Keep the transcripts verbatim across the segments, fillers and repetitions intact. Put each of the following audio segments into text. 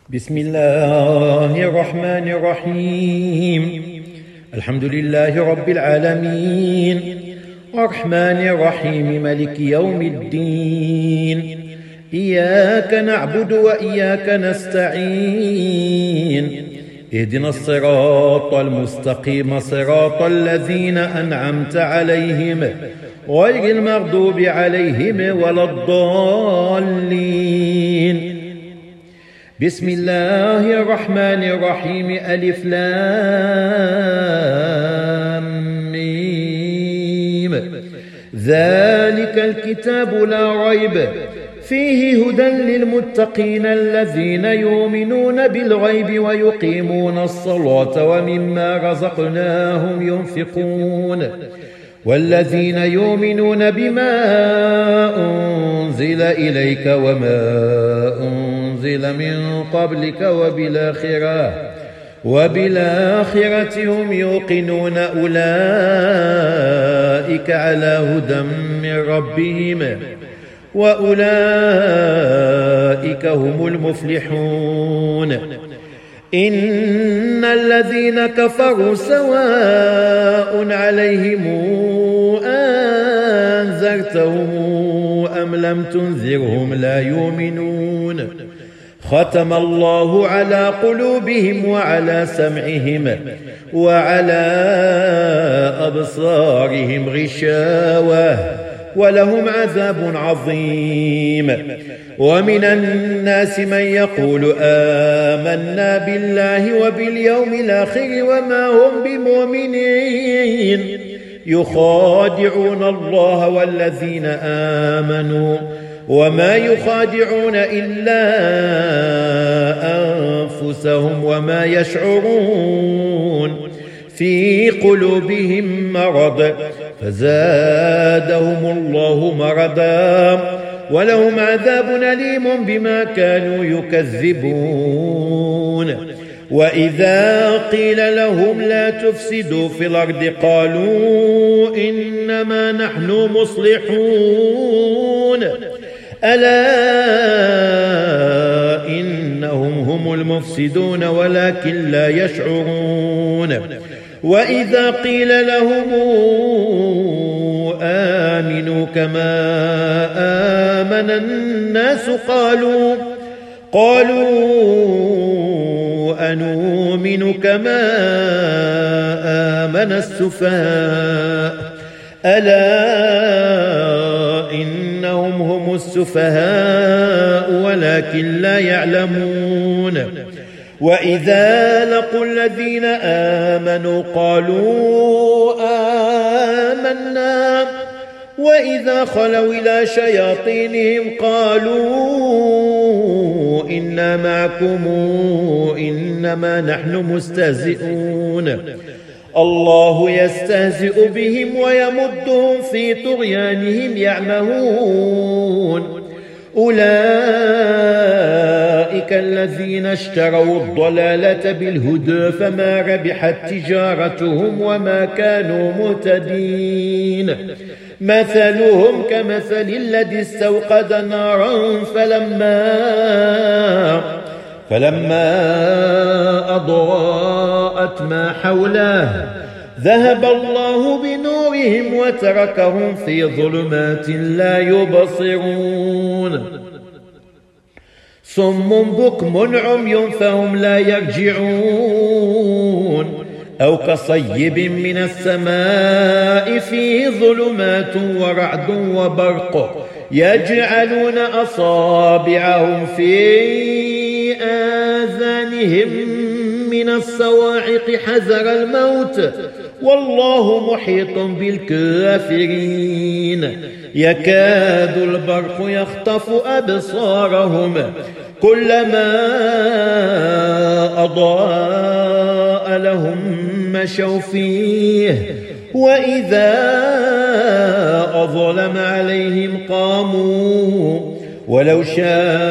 بسم الله الرحمن الرحيم. الحمد لله رب العالمين، الرحمن الرحيم، مالك يوم الدين. إياك نعبد وإياك نستعين. اهدنا الصراط المستقيم، صراط الذين أنعمت عليهم غير المغضوب عليهم ولا الضالين. بسم الله الرحمن الرحيم. ألف لام ميم. ذلك الكتاب لا ريب فيه هدى للمتقين الذين يؤمنون بالغيب ويقيمون الصلاة ومما رزقناهم ينفقون والذين يؤمنون بما أنزل إليك وما أنزل من قبلك وبالآخرة وبالآخرة هم يوقنون. أولئك على هدى من ربهم وأولئك هم المفلحون. إن الذين كفروا سواء عليهم أنذرتهم أم لم تنذرهم لا يؤمنون. ختم الله على قلوبهم وعلى سمعهم وعلى أبصارهم غشاوة ولهم عذاب عظيم. ومن الناس من يقول آمنا بالله وباليوم الآخر وما هم بمؤمنين يخادعون الله والذين آمنوا وما يخادعون إلا أنفسهم وما يشعرون. في قلوبهم مرض فزادهم الله مرضا ولهم عذاب أليم بما كانوا يكذبون. وإذا قيل لهم لا تفسدوا في الأرض قالوا إنما نحن مصلحون ألا إنهم هم المفسدون ولكن لا يشعرون. وإذا قيل لهم آمنوا كما آمن الناس قالوا قالوا أنؤمن كما آمن السفهاء ألا إنهم هم السفهاء ولكن لا يعلمون. وإذا لقوا الذين آمنوا قالوا آمنا وإذا خلوا إلى شياطينهم قالوا إنا معكم إنما نحن مستهزئون. الله يستهزئ بهم ويمدهم في طغيانهم يعمهون. أولئك الذين اشتروا الضلالة بالهدى فما ربحت تجارتهم وما كانوا مهتدين. مثلهم كمثل الذي استوقد نارا فلما فلما أضاءت ما حوله ذهب الله بنورهم وتركهم في ظلمات لا يبصرون. صم بكم عمي فهم لا يرجعون. أو كصيب من السماء فيه ظلمات ورعد وبرق يجعلون أصابعهم في آذانهم من الصواعق حذر الموت والله محيط بالكافرين. يكاد البرق يخطف أبصارهم كلما أضاء لهم مشوا فيه وإذا أظلم عليهم قاموا ولو شاء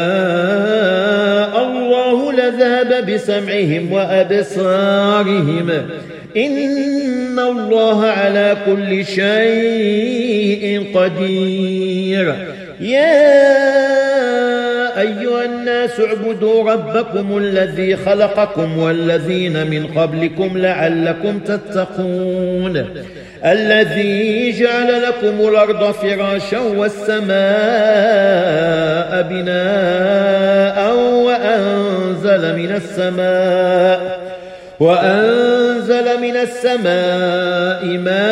الله لذهب بسمعهم وأبصارهم إن الله على كل شيء قدير. يا أيها الناس اعبدوا ربكم الذي خلقكم والذين من قبلكم لعلكم تتقون الذي جعل لكم الأرض فراشا والسماء بناء وأنزل من السماء وأنزل من السماء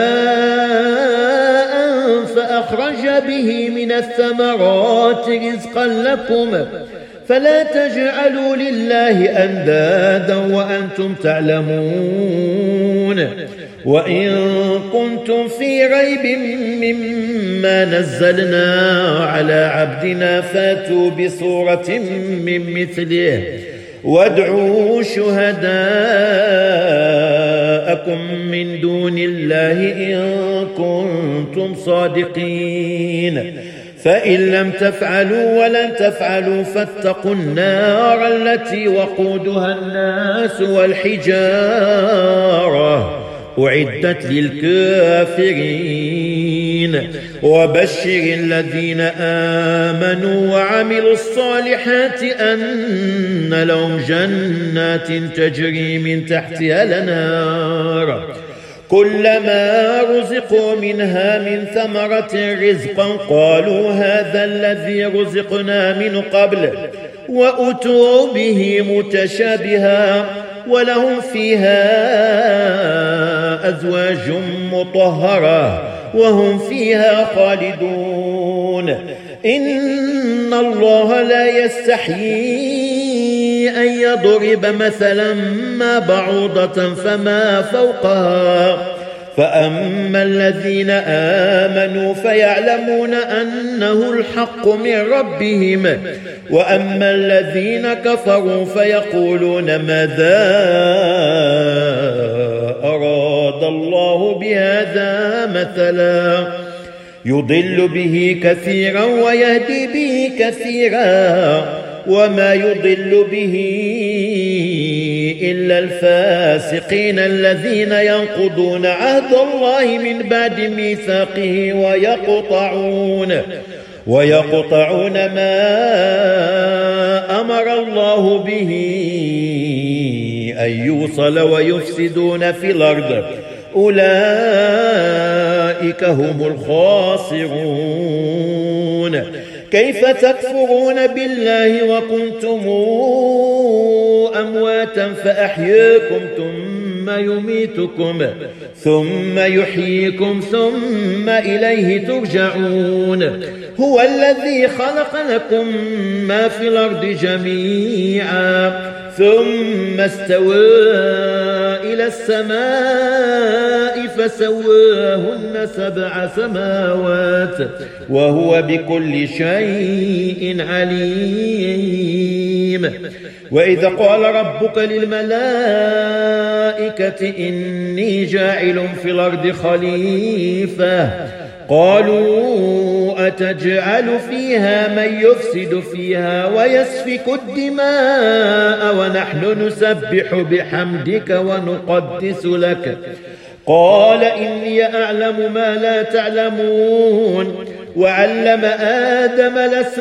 ماء فأخرج به من الثمرات رزقا لكم فلا تجعلوا لله أندادا وأنتم تعلمون وإن كنتم في ريب مما نزلنا على عبدنا فاتوا بسورة من مثله وادعوا شهداءكم من دون الله إن كنتم صادقين فإن لم تفعلوا ولن تفعلوا فاتقوا النار التي وقودها الناس والحجارة أعدت للكافرين وبشر الذين آمنوا وعملوا الصالحات أن لهم جنات تجري من تحتها الأنهار كلما رزقوا منها من ثمرة رزقا قالوا هذا الذي رزقنا من قبل وأتوا به متشابها ولهم فيها أزواج مطهرة وهم فيها خالدون إن الله لا يستحيي أن يضرب مثلا ما بعوضة فما فوقها فأما الذين آمنوا فيعلمون أنه الحق من ربهم وأما الذين كفروا فيقولون ماذا أراد الله بهذا مثلا يضل به كثيرا ويهدي به كثيرا وما يضل به إلا الفاسقين الذين ينقضون عهد الله من بعد ميثاقه ويقطعون ويقطعون ما أمر الله به أن يوصل ويفسدون في الأرض أولئك هم الخاسرون كيف تكفرون بالله وكنتم أمواتا فأحياكم ثم يميتكم ثم يحييكم ثم إليه ترجعون هو الذي خلق لكم ما في الأرض جميعا ثم استوى إلى السماء فسواهن سبع سماوات وهو بكل شيء عليم وإذا قال ربك للملائكة إني جاعل في الأرض خليفة قالوا أتجعل فيها من يفسد فيها ويسفك الدماء ونحن نسبح بحمدك ونقدس لك قال إني أعلم ما لا تعلمون وعلم آدم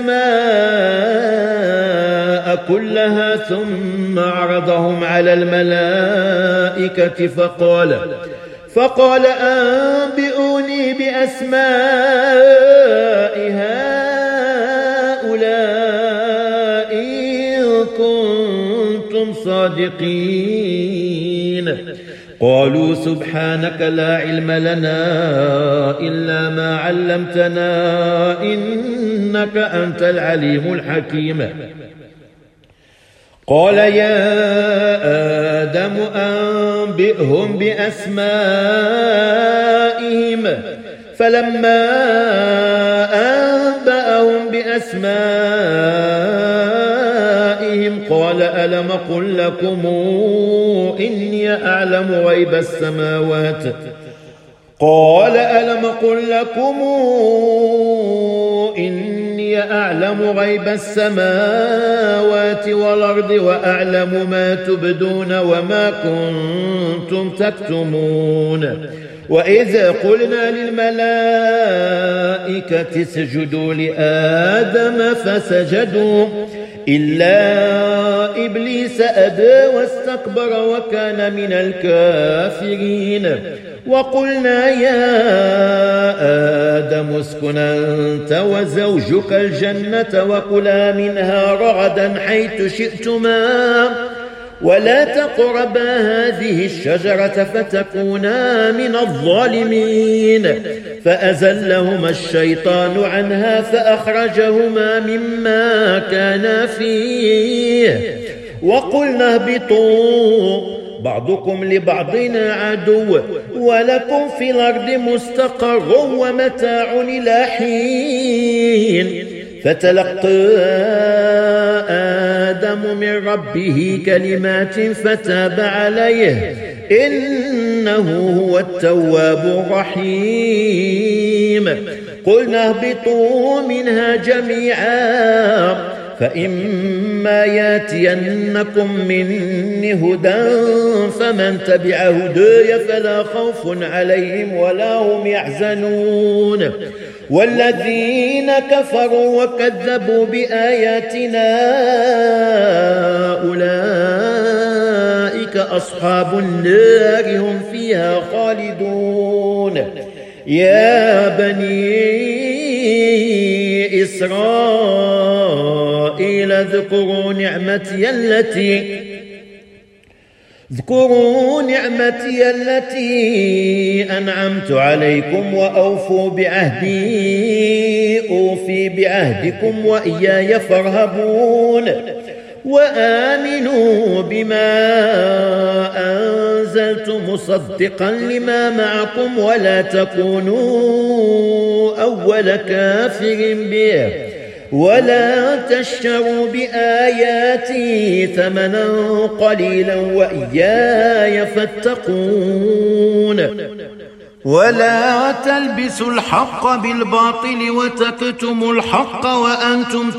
الأسماء كلها ثم عرضهم على الملائكة فقال فقال أنبئوني بأسماء هؤلاء إن كنتم صادقين قالوا سبحانك لا علم لنا إلا ما علمتنا إنك أنت العليم الحكيم قال يا آدم أنبئهم بأسمائهم فلما أنبأهم بأسمائهم قال ألم قل لكم إني أعلم غيب السماوات قال ألم قل لكم إني أعلم غيب السماوات والأرض وأعلم ما تبدون وما كنتم تكتمون وإذا قلنا للملائكة اسجدوا لآدم فسجدوا إلا إبليس أبى واستكبر وكان من الكافرين. وقلنا يا آدم اسكن أنت وزوجك الجنة وكلا منها رغدا حيث شئتما ولا تقربا هذه الشجرة فتكونا من الظالمين. فأزلهما الشيطان عنها فأخرجهما مما كانا فيه. وقلنا اهبطوا بعضكم لبعض عدو ولكم في الأرض مستقر ومتاع إلى حين. فتلقى آدم من ربه كلمات فتاب عليه إنه هو التواب الرحيم. قلنا اهبطوا منها جميعا فإما ياتينكم مني هدى فمن تبع هداي فلا خوف عليهم ولا هم يحزنون. والذين كفروا وكذبوا بآياتنا أولئك أصحاب النار هم فيها خالدون. يا بني إسرائيل اذكروا نعمتي التي اذكروا نعمتي التي أنعمت عليكم وأوفوا بعهدي أوفي بعهدكم وإياي فارهبون. وآمنوا بما أنزلت مصدقا لما معكم ولا تكونوا أول كافر به ولا تشتروا بآياتي ثمنا قليلا وإياي فاتقون. ولا تلبسوا الحق بالباطل وتكتموا الحق وأنتم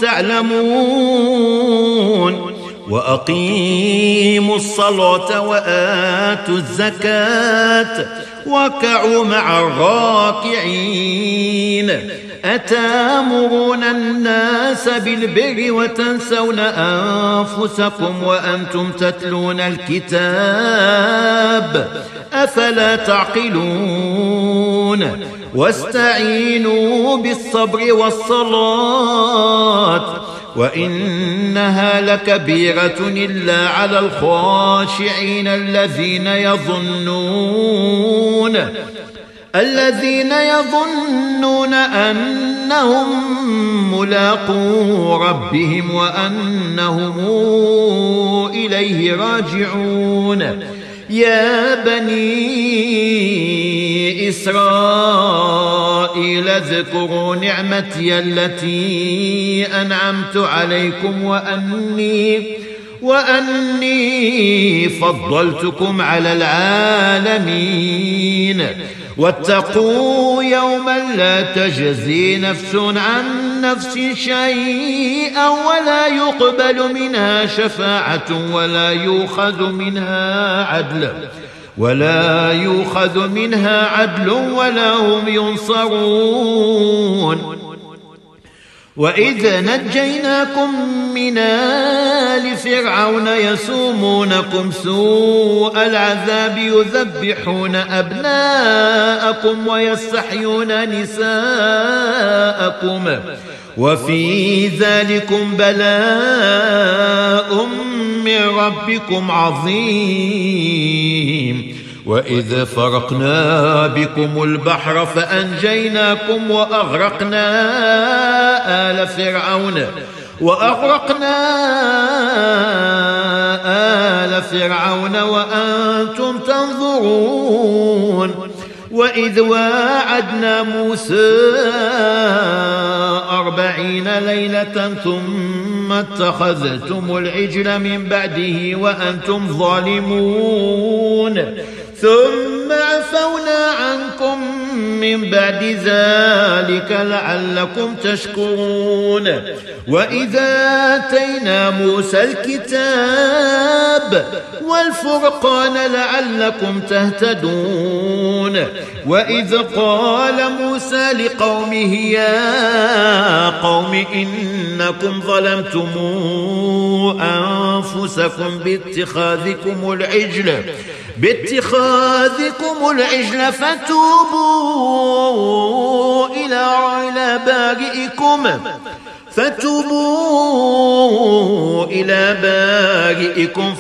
تعلمون. وأقيموا الصلاة وآتوا الزكاة واركعوا مع الراكعين. أتامرون الناس بالبر وتنسون أنفسكم وأنتم تتلون الكتاب أفلا تعقلون. واستعينوا بالصبر والصلاة وإنها لكبيرة إلا على الخاشعين الذين يظنون الذين يظنون أنهم ملاقو ربهم وأنهم إليه راجعون. يا بني إسرائيل اذكروا نعمتي التي أنعمت عليكم وأني وأني فضلتكم على العالمين. واتقوا يوما لا تجزي نفس عن نفس شيئا ولا يقبل منها شفاعة ولا يؤخذ منها عدل ولا يؤخذ منها عدل ولا هم ينصرون. وإذ نجيناكم من آل فرعون يسومونكم سوء العذاب يذبحون أبناءكم ويستحيون نساءكم وفي ذلكم بلاء من ربكم عظيم. وإذ فرقنا بكم البحر فأنجيناكم وأغرقنا آل فرعون وأغرقنا آل فرعون وأنتم تنظرون. وإذ واعدنا موسى أربعين ليلة ثم اتخذتم العجل من بعده وأنتم ظالمون ثم عفونا عنكم من بعد ذلك لعلكم تشكرون. وإذا آتينا موسى الكتاب والفرقان لعلكم تهتدون وإذ قال موسى لقومه يا قوم إنكم ظلمتم أنفسكم باتخاذكم العجل باتخاذكم العجل فتوبوا إلى إلى بارئكم فتوبوا إلى بارئكم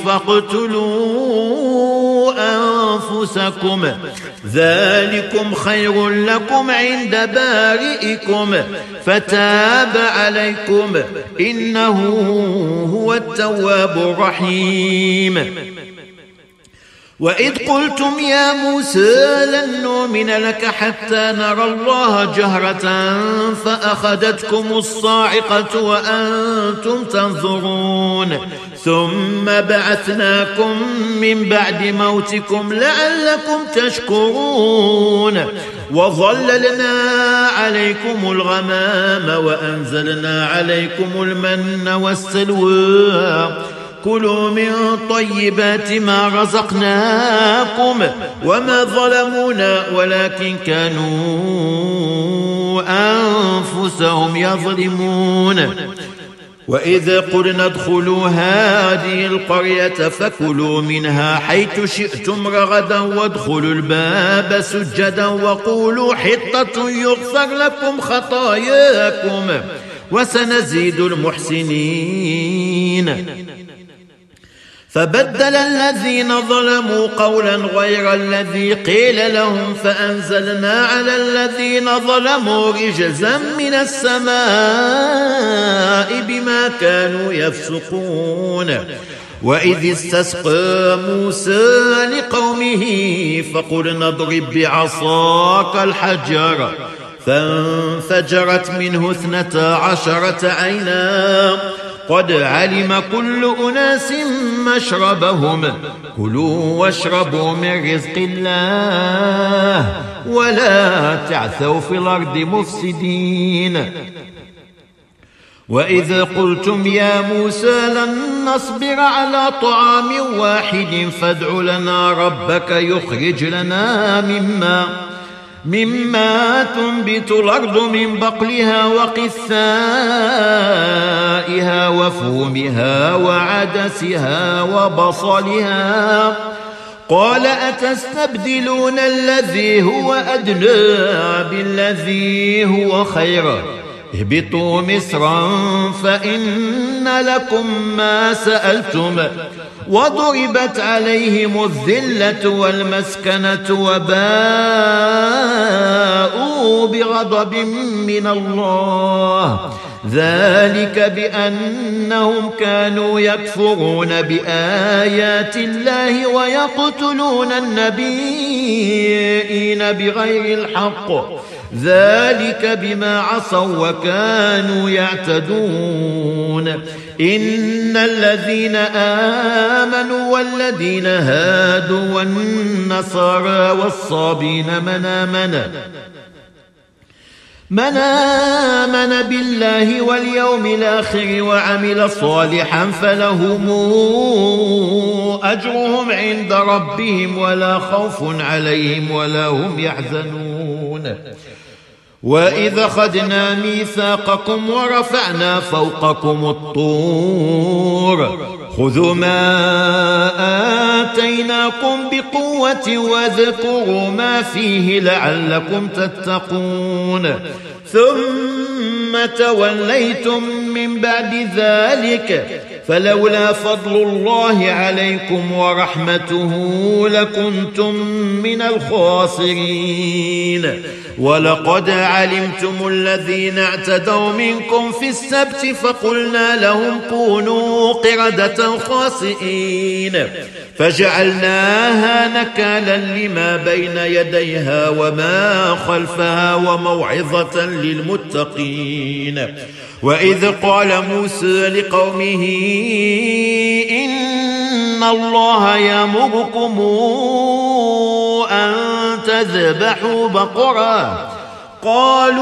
فاقتلوا أنفسكم ذلكم خير لكم عند بارئكم فتاب عليكم إنه هو التواب الرحيم. وإذ قلتم يا موسى لن نؤمن لك حتى نرى الله جهرة فأخذتكم الصاعقة وأنتم تنظرون ثم بعثناكم من بعد موتكم لعلكم تشكرون وظللنا عليكم الغمام وأنزلنا عليكم المن والسلوى كلوا من طيبات ما رزقناكم وما ظلمونا ولكن كانوا أنفسهم يظلمون. وإذ قلنا ادخلوا هذه القرية فكلوا منها حيث شئتم رغدا وادخلوا الباب سجدا وقولوا حطة يغفر لكم خطاياكم وسنزيد المحسنين. فبدل الذين ظلموا قولا غير الذي قيل لهم فأنزلنا على الذين ظلموا رجزا من السماء بما كانوا يفسقون. وإذ استسقى موسى لقومه فقلنا اضرب بعصاك الحجر فانفجرت منه اثنتا عشرة عينا قد علم كل أناس مشربهم كلوا واشربوا من رزق الله ولا تعثوا في الأرض مفسدين. وإذ قلتم يا موسى لن نصبر على طعام واحد فادع لنا ربك يخرج لنا مما مما تنبت الأرض من بقلها وقثائها وفومها وعدسها وبصلها قال أتستبدلون الذي هو أدنى بالذي هو خير اهبطوا مصرا فإن لكم ما سألتم وضربت عليهم الذلة والمسكنة وباءوا بغضب من الله ذلك بأنهم كانوا يكفرون بآيات الله ويقتلون النبيين بغير الحق ذلك بما عصوا وكانوا يعتدون. إن الذين آمنوا والذين هادوا والنصارى والصابين من آمن من آمن بالله واليوم الآخر وعمل صالحا فلهم أجرهم عند ربهم ولا خوف عليهم ولا هم يحزنون. وإذ أخذنا ميثاقكم ورفعنا فوقكم الطور خذوا ما آتيناكم بقوة واذكروا ما فيه لعلكم تتقون ثم توليتم من بعد ذلك فلولا فضل الله عليكم ورحمته لكنتم من الخاسرين. ولقد علمتم الذين اعتدوا منكم في السبت فقلنا لهم كونوا قردة خاسئين فجعلناها نكالا لما بين يديها وما خلفها وموعظة للمتقين. وإذ قال موسى لقومه إن الله يأمركم أن تذبحوا بقرة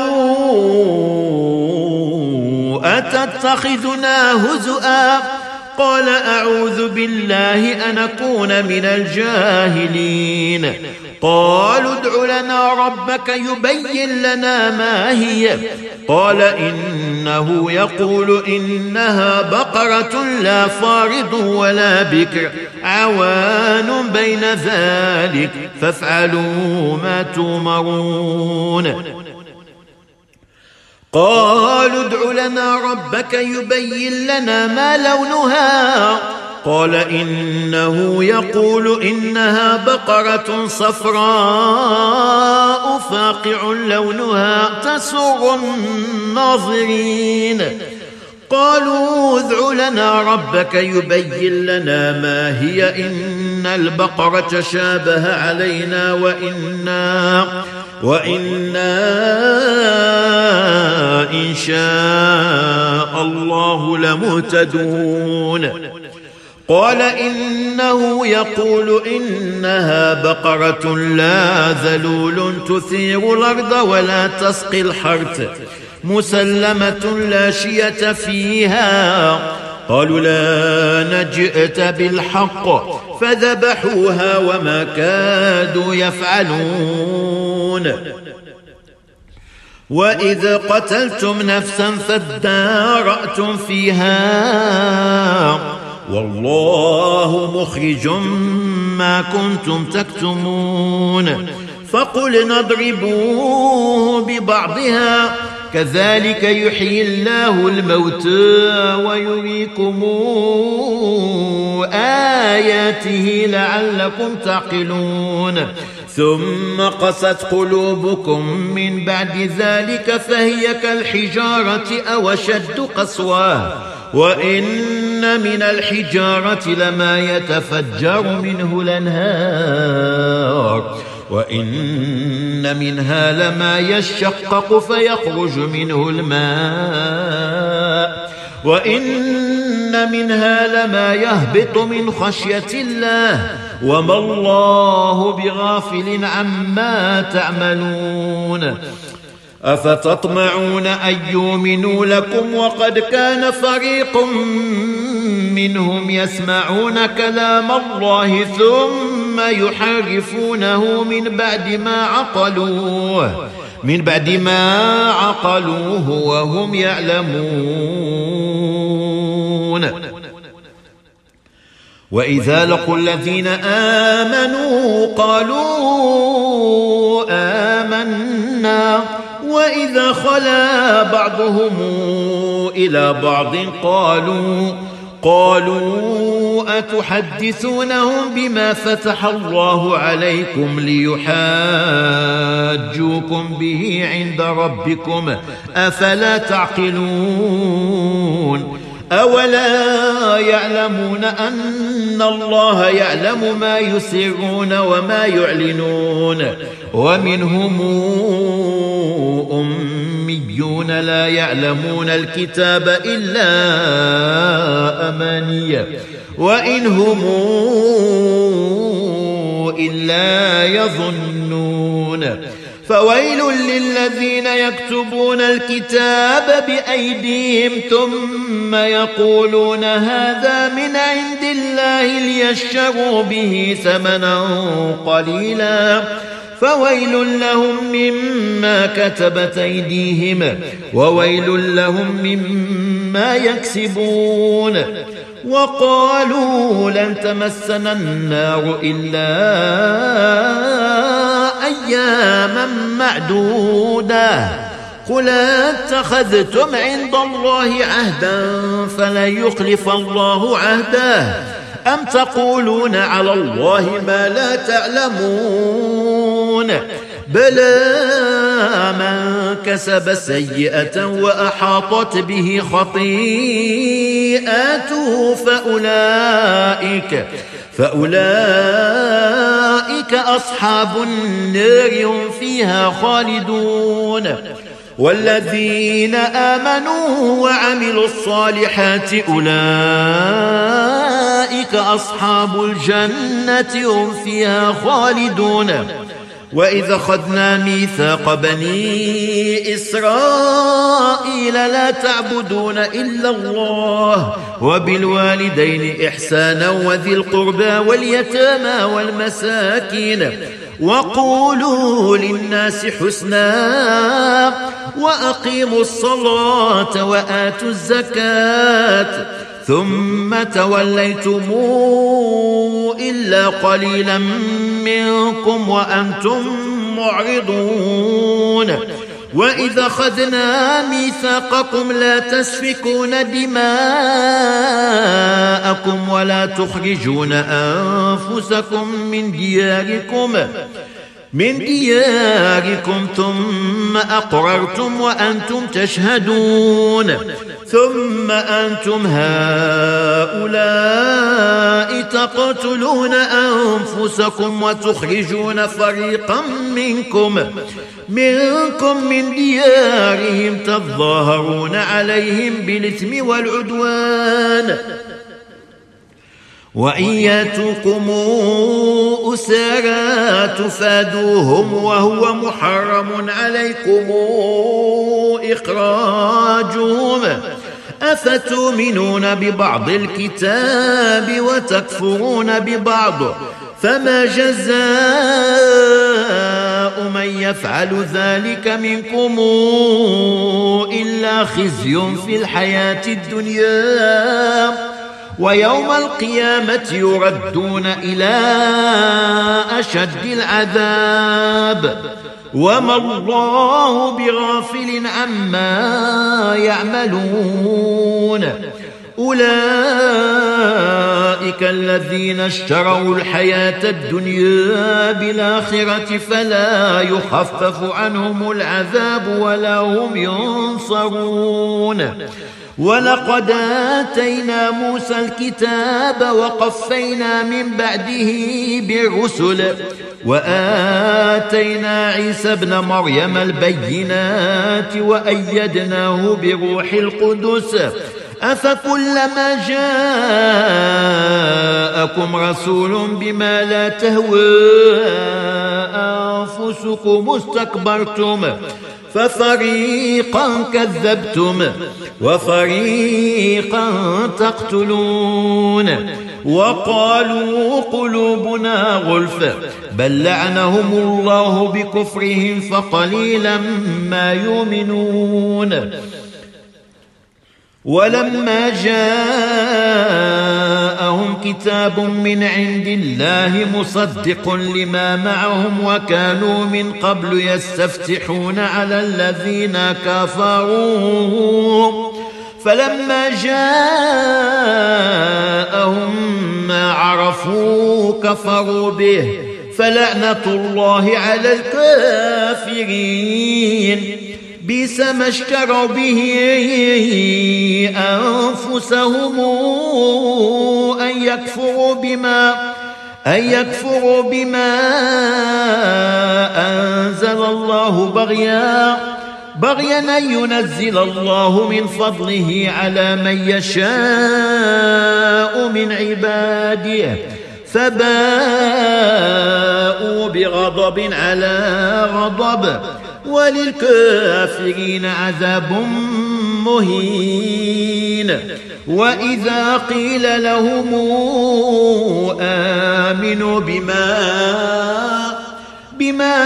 قالوا أتتخذنا هزؤا قال أعوذ بالله أن أكون من الجاهلين قالوا ادع لنا ربك يبين لنا ما هي قال إنه يقول إنها بقرة لا فارض ولا بكر عوان بين ذلك فافعلوا ما تؤمرون قالوا ادع لنا ربك يبين لنا ما لونها قال إنه يقول إنها بقرة صفراء فاقع لونها تسر الناظرين قالوا ادع لنا ربك يبين لنا ما هي إن البقرة شابه علينا وإنا وإنا إن شاء الله لمهتدون قال إنه يقول إنها بقرة لا ذلول تثير الأرض ولا تسقي الحرث مسلمة لا شية فيها قالوا لا نجئت بالحق فذبحوها وما كادوا يفعلون وإذ قتلتم نفسا فادارأتم فيها والله مخرج ما كنتم تكتمون فقلنا اضربوه ببعضها كذلك يحيي الله الموتى ويريكم آياته لعلكم تعقلون ثم قست قلوبكم من بعد ذلك فهي كالحجارة أو أشد قسوة وإن من الحجارة لما يتفجر منه الأنهار وإن منها لما يشقق فيخرج منه الماء وإن منها لما يهبط من خشية الله وما الله بغافل عما تعملون أفتطمعون أن يؤمنوا لكم وقد كان فريق منهم يسمعون كلام الله ثم يحرفونه من بعد ما عقلوه من بعد ما عقلوه وهم يعلمون وإذا لقوا الذين آمنوا قالوا آمنا وإذا خلا بعضهم إلى بعض قالوا قالوا أتحدثونهم بما فتح الله عليكم ليحاجوكم به عند ربكم أفلا تعقلون أولا يعلمون أن الله يعلم ما يسرون وما يعلنون ومنهم أميون لا يعلمون الكتاب إلا أماني وإن هم إلا يظنون فويل للذين يكتبون الكتاب بأيديهم ثم يقولون هذا من عند الله ليشتروا به ثمنا قليلا فويل لهم مما كتبت أيديهم وويل لهم مما يكسبون وقالوا لن تمسنا النار إلا أياما معدودة قل اتخذتم عند الله عهدا فلن يخلف الله عهده أم تقولون على الله ما لا تعلمون بلى من كسب سيئة وأحاطت به خطيئاته فأولئك فأولئك أصحاب النار هم فيها خالدون والذين آمنوا وعملوا الصالحات أولئك أصحاب الجنة هم فيها خالدون وإذا أخذنا ميثاق بني إسرائيل لا تعبدون إلا الله وبالوالدين إحسانا وذي القربى واليتامى والمساكين وقولوا للناس حسنا وأقيموا الصلاة وآتوا الزكاة ثم توليتم إلا قليلا منكم وأنتم معرضون وإذا أخذنا ميثاقكم لا تسفكون دماءكم ولا تخرجون أنفسكم من دياركم من دياركم ثم أقررتم وأنتم تشهدون ثم أنتم هؤلاء تقتلون أنفسكم وتخرجون فريقا منكم منكم من ديارهم تظاهرون عليهم بالإثم والعدوان وإن يأتوكم أسارى تفادوهم وهو محرم عليكم إخراجهم أفتؤمنون ببعض الكتاب وتكفرون ببعض فما جزاء من يفعل ذلك منكم إلا خزي في الحياة الدنيا ويوم القيامة يردون إلى أشد العذاب وما الله بغافل عما يعملون أولئك الذين اشتروا الحياة الدنيا بالآخرة فلا يخفف عنهم العذاب ولا هم ينصرون ولقد آتينا موسى الكتاب وقفينا من بعده بالرسل وآتينا عيسى ابن مريم البينات وأيدناه بروح القدس أفكلما جاءكم رسول بما لا تهوى أنفسكم استكبرتم ففريقا كذبتم وفريقا تقتلون وقالوا قلوبنا غلف بل لعنهم الله بكفرهم فقليلا ما يؤمنون ولما جاءهم كتاب من عند الله مصدق لما معهم وكانوا من قبل يستفتحون على الذين كفروا فلما جاءهم ما عرفوا كفروا به فلعنة الله على الكافرين بئس ما اشتروا به أنفسهم أن يكفروا بما أن يكفروا بما أنزل الله بغيا بغيا أن ينزل الله من فضله على من يشاء من عباده فباءوا بغضب على غضب وللكافرين عذاب مهين وإذا قيل لهم آمنوا بما بما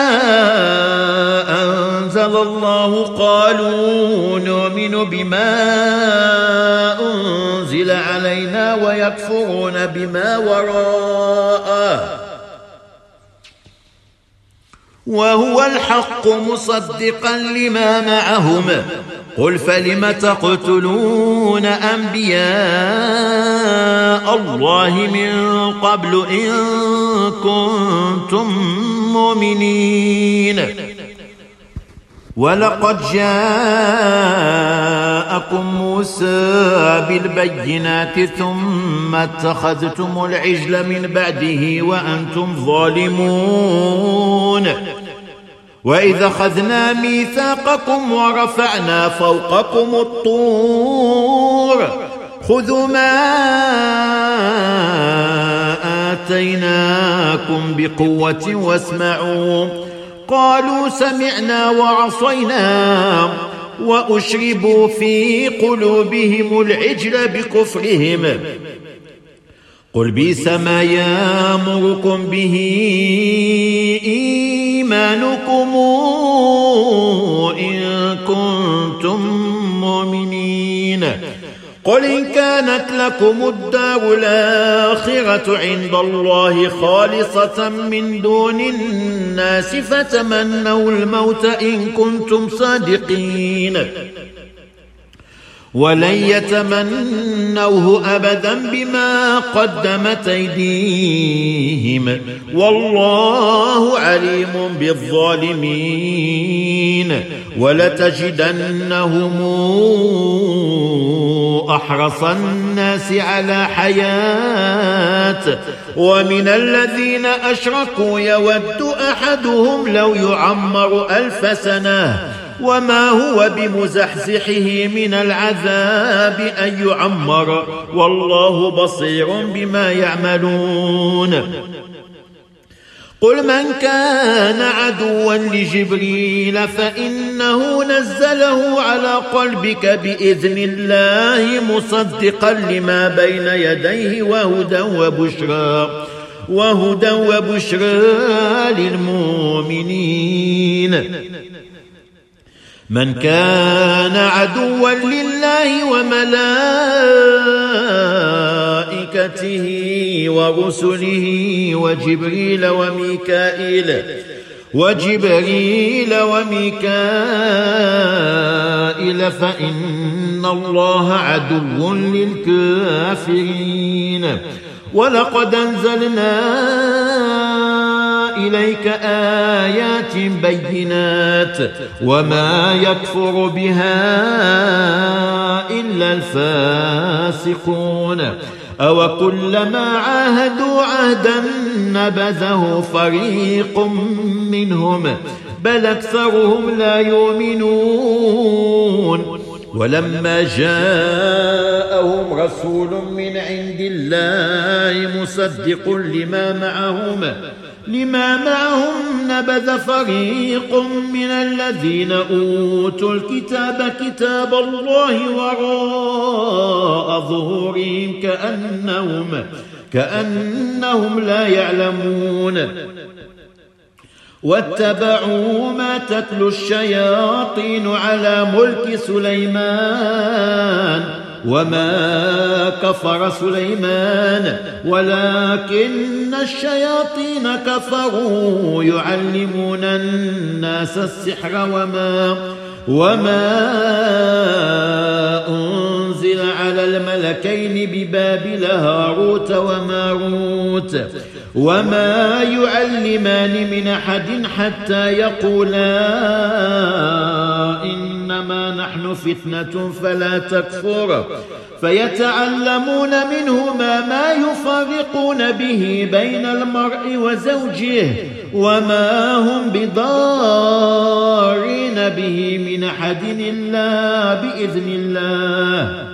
أنزل الله قالوا نؤمن بما أنزل علينا ويكفرون بما وراءه وهو الحق مصدقا لما معهم قل فلم تقتلون أنبياء الله من قبل إن كنتم مؤمنين ولقد جاءكم موسى بالبينات ثم اتخذتم العجل من بعده وأنتم ظالمون وإذا أخذنا ميثاقكم ورفعنا فوقكم الطور خذوا ما آتيناكم بقوة واسمعوا قالوا سمعنا وعصينا وأشربوا في قلوبهم العجل بكفرهم. قل بئس ما يأمركم به إيمانكم إن كنتم مؤمنين. قل إن كانت لكم الدار الآخرة عند الله خالصة من دون الناس فتمنوا الموت إن كنتم صادقين ولن يتمنوه أبدا بما قدمت أيديهم والله عليم بالظالمين. ولتجدنهم أحرص الناس على حياة ومن الذين أشركوا يود أحدهم لو يعمر ألف سنة وما هو بمزحزحه من العذاب أن يعمر والله بصير بما يعملون. قل من كان عدوا لجبريل فإنه نزله على قلبك بإذن الله مصدقا لما بين يديه وهدى وبشرى وهدى وبشرى للمؤمنين. من كان عدوا لله وملائكته ورسله وجبريل وميكائيل وجبريل وميكائيل فإن الله عدو للكافرين. ولقد أنزلنا إليك آيات بينات وما يكفر بها إلا الفاسقون. أو كلما عاهدوا عهدا نبذه فريق منهم بل أكثرهم لا يؤمنون. ولما جاءهم رسول من عند الله مصدق لما معهم لما معهم نبذ فريق من الذين أوتوا الكتاب كتاب الله وراء ظهورهم كأنهم كأنهم لا يعلمون. واتبعوا ما تتلو الشياطين على ملك سليمان وما كفر سليمان ولكن الشياطين كفروا يعلمون الناس السحر وما وما أنزل على الملكين ببابل هاروت وماروت وما يعلمان من أحد حتى يقولا إنما نحن فتنة فلا تكفر فيتعلمون منهما ما يفرقون به بين المرء وزوجه وما هم بضارين به من أحد إلا بإذن الله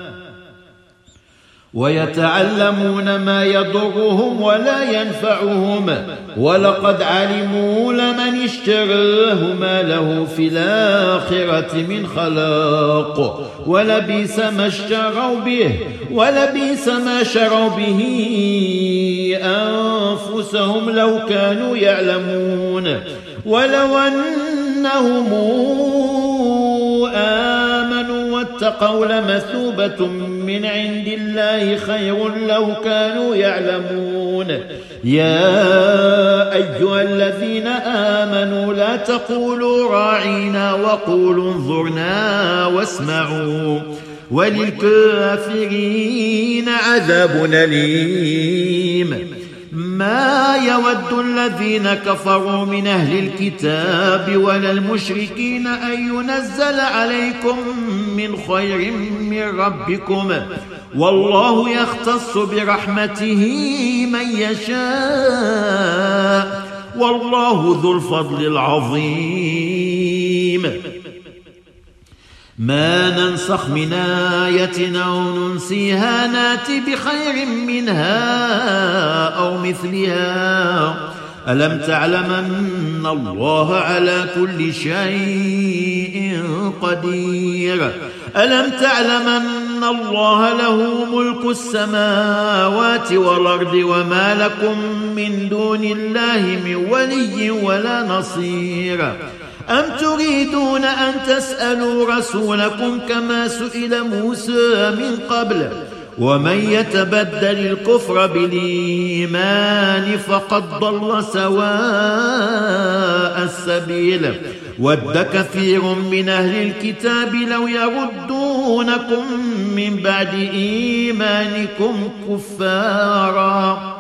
ويتعلمون ما يضرهم ولا ينفعهم ولقد علموا لمن اشتراه ما له في الآخرة من خلاق ولبئس ما اشتروا به ولبئس ما شروا به أنفسهم لو كانوا يعلمون. ولو أنهم آمنوا واتقوا لمثوبة من عند الله خير لو كانوا يعلمون. يا أيها الذين آمنوا لا تقولوا راعينا وقولوا انظرنا واسمعوا وللكافرين عذاب أليم. ما يود الذين كفروا من أهل الكتاب ولا المشركين أن ينزل عليكم من خير من ربكم والله يختص برحمته من يشاء والله ذو الفضل العظيم. ما ننسخ من آية أو ننسيها نات بخير منها أو مثلها ألم تعلم أن الله على كل شيء قدير ألم تعلم أن الله له ملك السماوات والأرض وما لكم من دون الله من ولي ولا نصير أم تريدون أن تسألوا رسولكم كما سئل موسى من قبل ومن يتبدل الكفر بالإيمان فقد ضل سواء السبيل ود كثير من أهل الكتاب لو يردونكم من بعد إيمانكم كفارا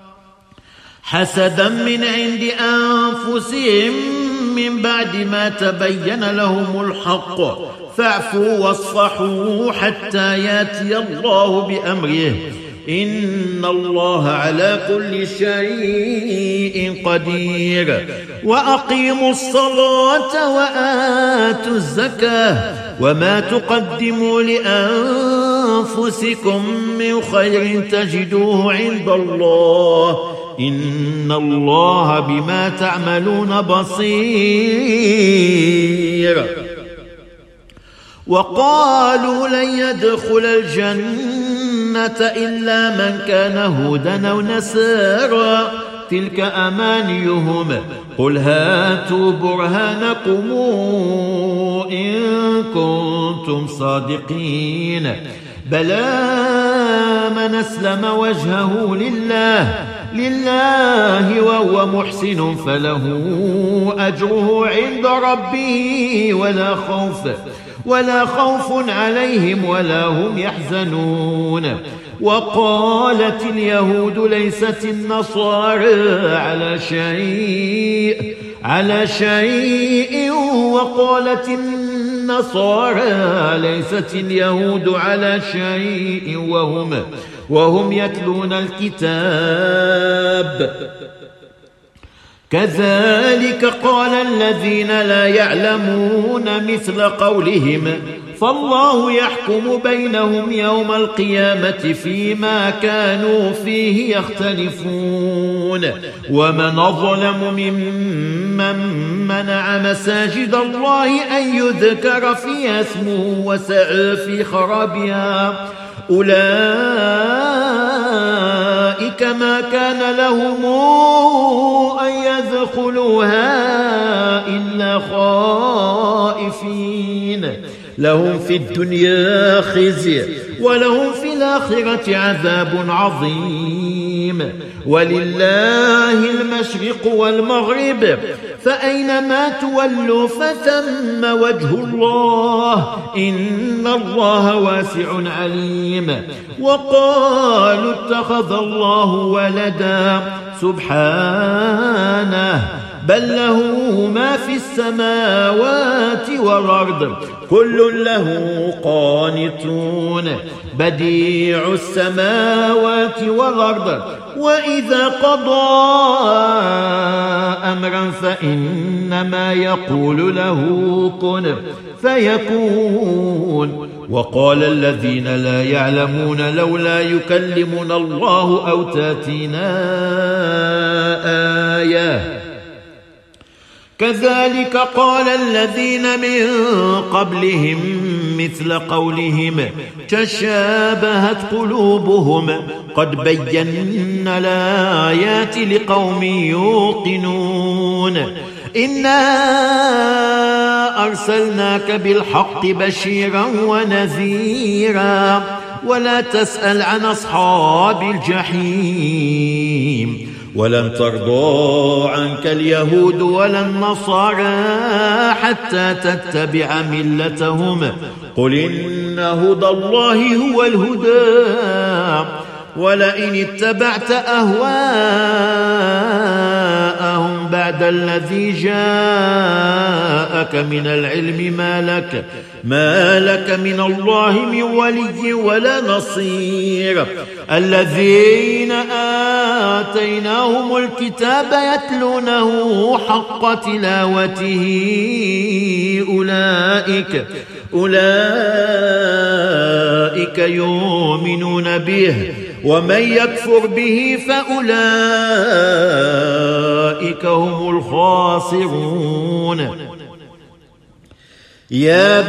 حسدا من عند أنفسهم من بعد ما تبين لهم الحق فاعفوا واصفحوا حتى ياتي الله بأمره إن الله على كل شيء قدير وأقيموا الصلاة وآتوا الزكاة وما تقدموا لأنفسكم من خير تجدوه عند الله إن الله بما تعملون بصير وقالوا لن يدخل الجنة إلا من كان هودا أو نصارى تلك أمانيهم قل هاتوا برهانكم إن كنتم صادقين بلى من أسلم وجهه لله لله وهو محسن فله أجره عند ربه ولا خوف ولا خوف عليهم ولا هم يحزنون وقالت اليهود ليست النصارى على شيء على شيء وقالت النصارى ليست اليهود على شيء وهم وهم يتلون الكتاب كذلك قال الذين لا يعلمون مثل قولهم فالله يحكم بينهم يوم القيامة فيما كانوا فيه يختلفون ومن أظلم ممن منع مساجد الله أن يذكر فيها اسمه وسعى في خرابها أولئك ما كان لهم أن يدخلوها إلا خائفين لهم في الدنيا خزي ولهم في الآخرة عذاب عظيم ولله المشرق والمغرب فأينما تولوا فثم وجه الله إن الله واسع عليم وقالوا اتخذ الله ولدا سبحانه بل له ما في السماوات والأرض كل له قانتون بديع السماوات والأرض وإذا قضى أمرا فإنما يقول له كن فيكون وقال الذين لا يعلمون لولا يكلمنا الله أو تاتينا آية كذلك قال الذين من قبلهم مثل قولهم تشابهت قلوبهم قد بينا الآيات لقوم يوقنون إنا أرسلناك بالحق بشيرا ونذيرا ولا تسأل عن أصحاب الجحيم ولن ترضى عنك اليهود ولا النصارى حتى تتبع ملتهم قل إن هدى الله هو الهدى ولئن اتبعت أهواءهم بعد الذي جاءك من العلم ما لك ما لك من الله من ولي ولا نصير الذين آتيناهم الكتاب يتلونه حق تلاوته أولئك أولئك يؤمنون به ومن يكفر به فأولئك هم الخاسرون. يا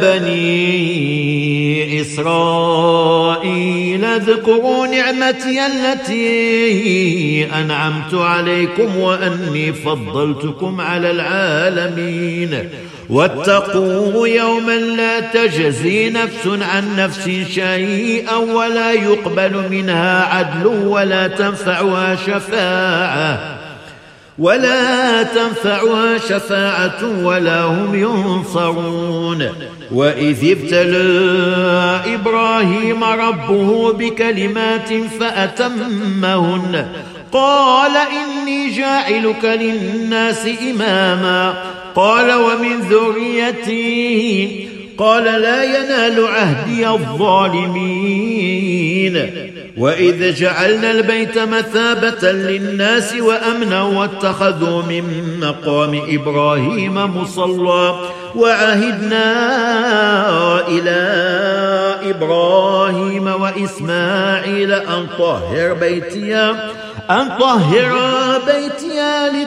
بني إسرائيل اذكروا نعمتي التي أنعمت عليكم وأني فضلتكم على العالمين واتقوا يوما لا تجزي نفس عن نفس شيئا ولا يقبل منها عدل ولا تنفعها شفاعة ولا تنفعها شفاعة ولا هم ينصرون. وإذ ابتلى إبراهيم ربه بكلمات فأتمهن قال إني جاعلك للناس إماما قال ومن ذريتي قال لا ينال عهدي الظالمين. وإذ جعلنا البيت مثابة للناس وأمنا واتخذوا من مقام إبراهيم مصلى وعهدنا إلى إبراهيم وإسماعيل أن طهر بيتي أن طهر بيتي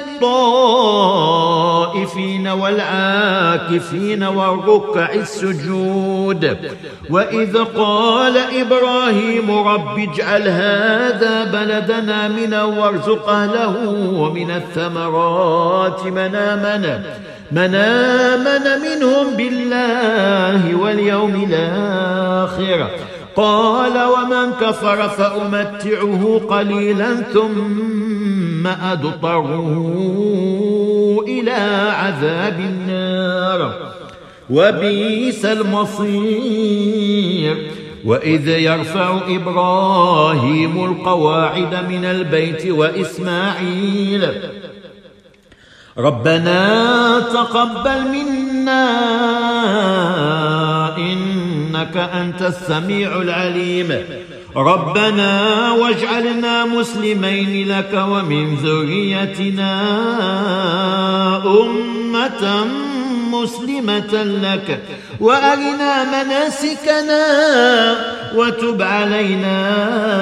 للطائفين والعاكفين والركع السجود. وإذ قال إبراهيم رب اجعل هذا بلدنا آمنا وارزق أهله ومن الثمرات من آمن من آمن منهم بالله واليوم الآخر قال ومن كفر فأمتعه قليلا ثم أضطره إلى عذاب النار وبئس المصير. وإذ يرفع إبراهيم القواعد من البيت وإسماعيل ربنا تقبل منا إنك أنت السميع العليم ربنا واجعلنا مسلمين لك ومن ذريتنا أمة مسلمة لك وأرنا مناسكنا وتب علينا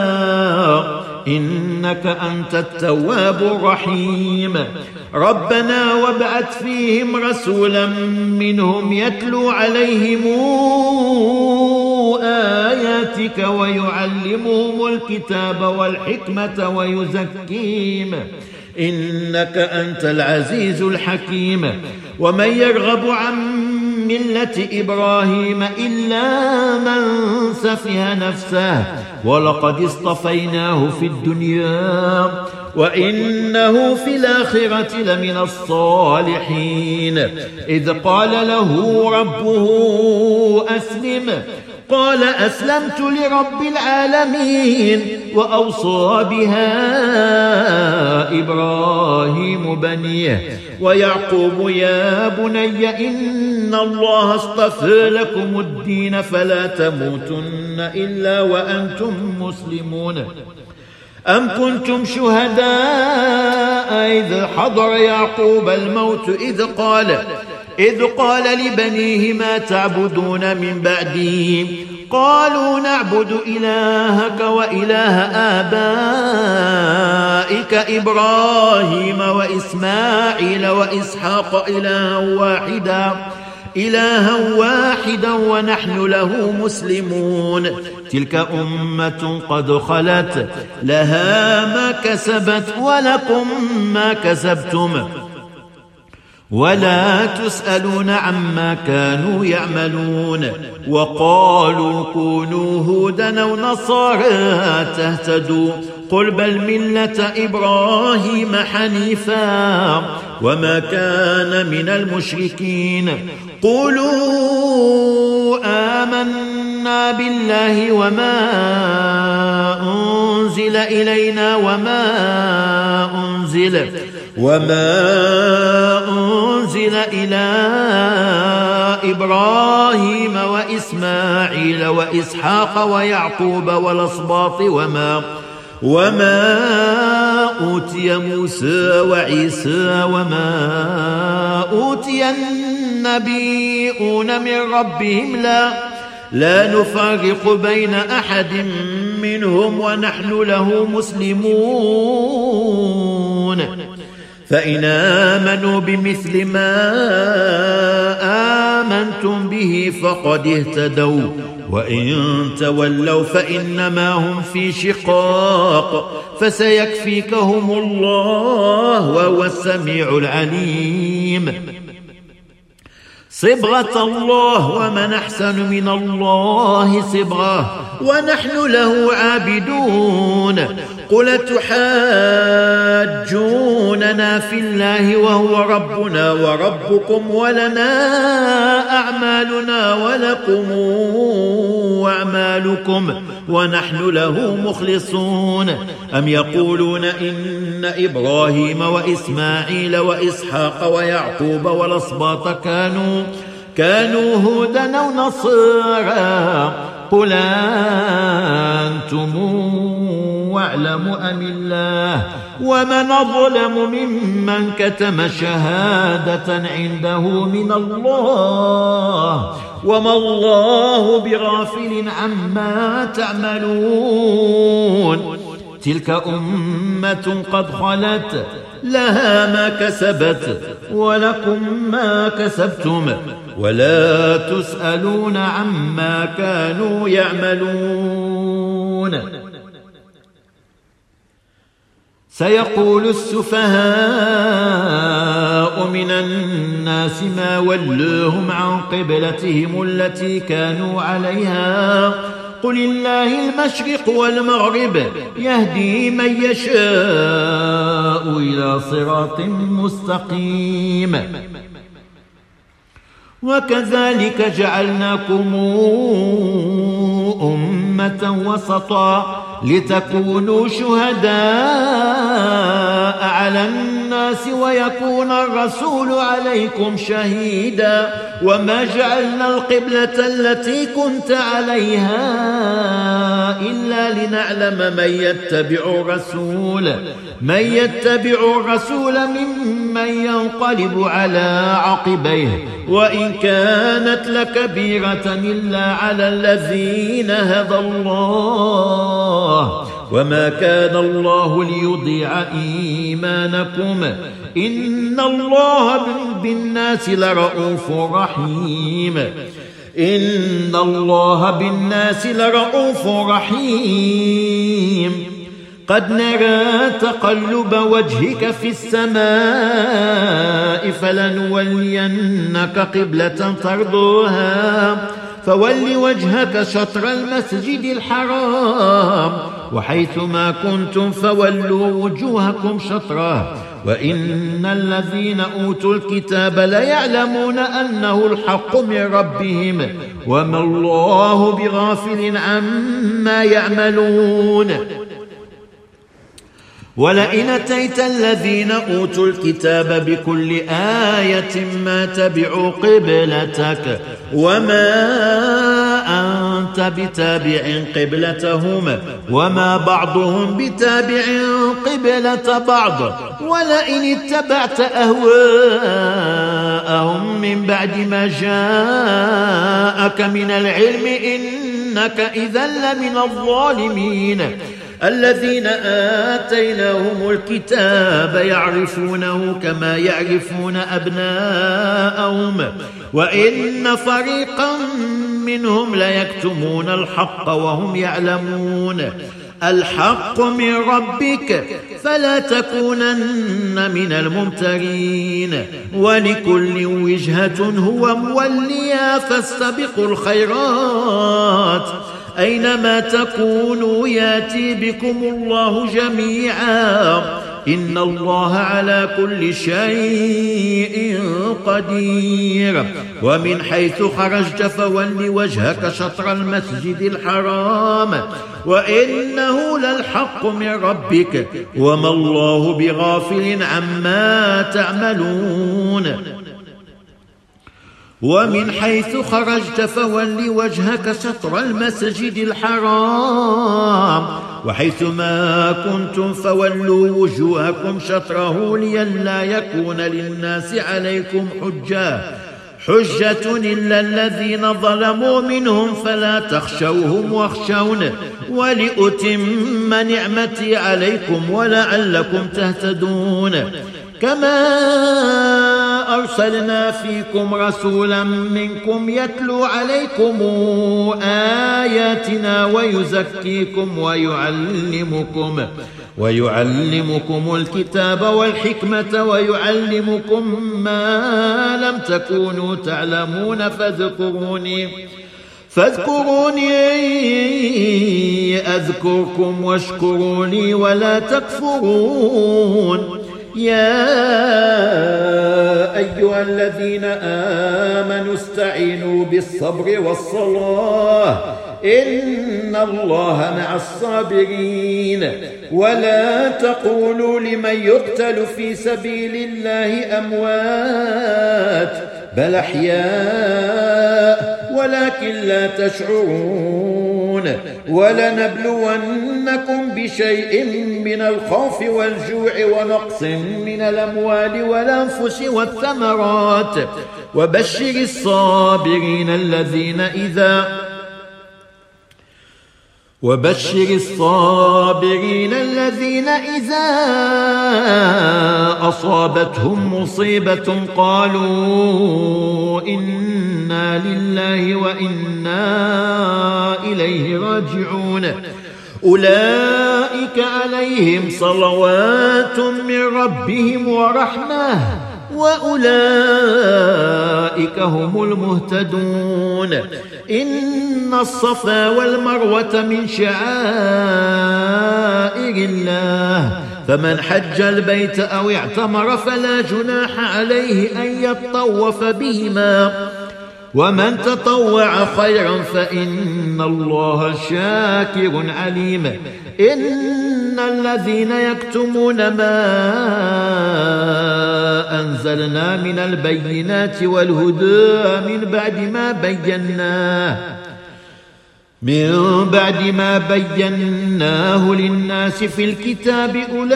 إنك أنت التواب الرحيم. ربنا وابعث فيهم رسولا منهم يتلو عليهم آياتك ويعلمهم الكتاب والحكمة ويزكيهم إنك أنت العزيز الحكيم. ومن يرغب عن ملة إبراهيم إلا من سفه نفسه ولقد اصطفيناه في الدنيا وإنه في الآخرة لمن الصالحين. إذ قال له ربه أسلم قال أسلمت لرب العالمين وأوصى بها إبراهيم بنيه ويعقوب يا بني إن الله اصطفى لكم الدين فلا تموتن إلا وأنتم مسلمون. أم كنتم شهداء إذ حضر يعقوب الموت إذ قال إذ قال لبنيه ما تعبدون من بعدي قالوا نعبد إلهك وإله آبائك إبراهيم وإسماعيل وإسحاق إلها واحدا إلها واحدا ونحن له مسلمون. تلك أمة قد خلت لها ما كسبت ولكم ما كسبتم ولا تسألون عما كانوا يعملون. وقالوا كونوا هودا أو نصارى تهتدوا قل بل ملة إبراهيم حنيفا وما كان من المشركين. قولوا آمنا بالله وما أنزل إلينا وما أنزل وما أنزل إلى إبراهيم وإسماعيل وإسحاق ويعقوب والأسباط وما وما أوتي موسى وعيسى وما أوتي النبيون من ربهم لا لا نفرق بين أحد منهم ونحن له مسلمون فإن آمنوا بمثل ما آمنتم به فقد اهتدوا وإن تولوا فإنما هم في شقاق فسيكفيكهم الله وهو السميع العليم صبغة الله ومن أحسن من الله صبغة ونحن له عابدون قل تحاجوننا في الله وهو ربنا وربكم ولنا أعمالنا ولكم أعمالكم ونحن له مخلصون أم يقولون إن إبراهيم وإسماعيل وإسحاق ويعقوب والأسباط كانوا كانوا هودا أو نصارى قل أنتم أعلم أم الله ومن أظلم ممن كتم شهادة عنده من الله وما الله بغافل عما تعملون تلك أمة قد خلت لها ما كسبت ولكم ما كسبتم ولا تسألون عما كانوا يعملون سيقول السفهاء من الناس ما ولوهم عن قبلتهم التي كانوا عليها قل الله المشرق والمغرب يهدي من يشاء إلى صراط مستقيم وكذلك جعلناكم أمة وسطا لتكونوا شهداء على الناس ويكون الرسول عليكم شهيدا وما جعلنا القبلة التي كنت عليها إلا لنعلم من يتبع الرسول من يتبع الرسول ممن ينقلب على عقبيه وإن كانت لكبيرة إلا على الذين هدى الله وما كان الله ليضيع إيمانكم إن الله بالناس لرؤوف رحيم إن الله بالناس لرؤوف رحيم قد نرى تقلب وجهك في السماء فلنولينك قبلة ترضوها فول وجهك شطر المسجد الحرام وحيث ما كنتم فولوا وجوهكم شطره وإن الذين أوتوا الكتاب ليعلمون أنه الحق من ربهم وما الله بغافل عما يعملون ولئن أتيت الذين أوتوا الكتاب بكل آية ما تبعوا قبلتك وما أنت بتابع قبلتهم وما بعضهم بتابع قبلة بعض ولئن اتبعت أهواءهم من بعد ما جاءك من العلم إنك إذا لمن الظالمين الذين آتيناهم الكتاب يعرفونه كما يعرفون أبناءهم وإن فريقا منهم ليكتمون الحق وهم يعلمون الحق من ربك فلا تكونن من الممترين ولكل وجهة هو موليها فاستبقوا الخيرات أينما تكونوا ياتي بكم الله جميعا إن الله على كل شيء قدير ومن حيث خرجت فول وجهك شطر المسجد الحرام وإنه للحق من ربك وما الله بغافل عما تعملون ومن حيث خرجت فول وجهك شطر المسجد الحرام وحيث ما كنتم فولوا وجوهكم شطره لئلا يكون للناس عليكم حجة حجة إلا الذين ظلموا منهم فلا تخشوهم واخشون ولأتم نعمتي عليكم ولعلكم تهتدون كما أرسلنا فيكم رسولا منكم يتلو عليكم آياتنا ويزكيكم ويعلمكم ويعلمكم الكتاب والحكمة ويعلمكم ما لم تكونوا تعلمون فاذكروني فاذكروني أذكركم واشكروا لي ولا تكفرون يا أيها الذين آمنوا استعينوا بالصبر والصلاة إن الله مع الصابرين ولا تقولوا لمن يقتل في سبيل الله أموات بل أحياء ولكن لا تشعرون ولنبلونكم بشيء من الخوف والجوع ونقص من الأموال والأنفس والثمرات وبشر الصابرين الذين إذا وبشر الصابرين الذين إذا أصابتهم مصيبة قالوا إنا لله وإنا إليه راجعون أولئك عليهم صلوات من ربهم ورحمة وأولئك هم المهتدون إن الصفا والمروة من شعائر الله فمن حج البيت أو اعتمر فلا جناح عليه أن يطوف بهما ومن تطوع خيرا فإن الله شاكر عليم إن الذين يكتمون ما أنزلنا من البينات والهدى من بعد ما بيناه من بعد ما بيناه للناس في الكتاب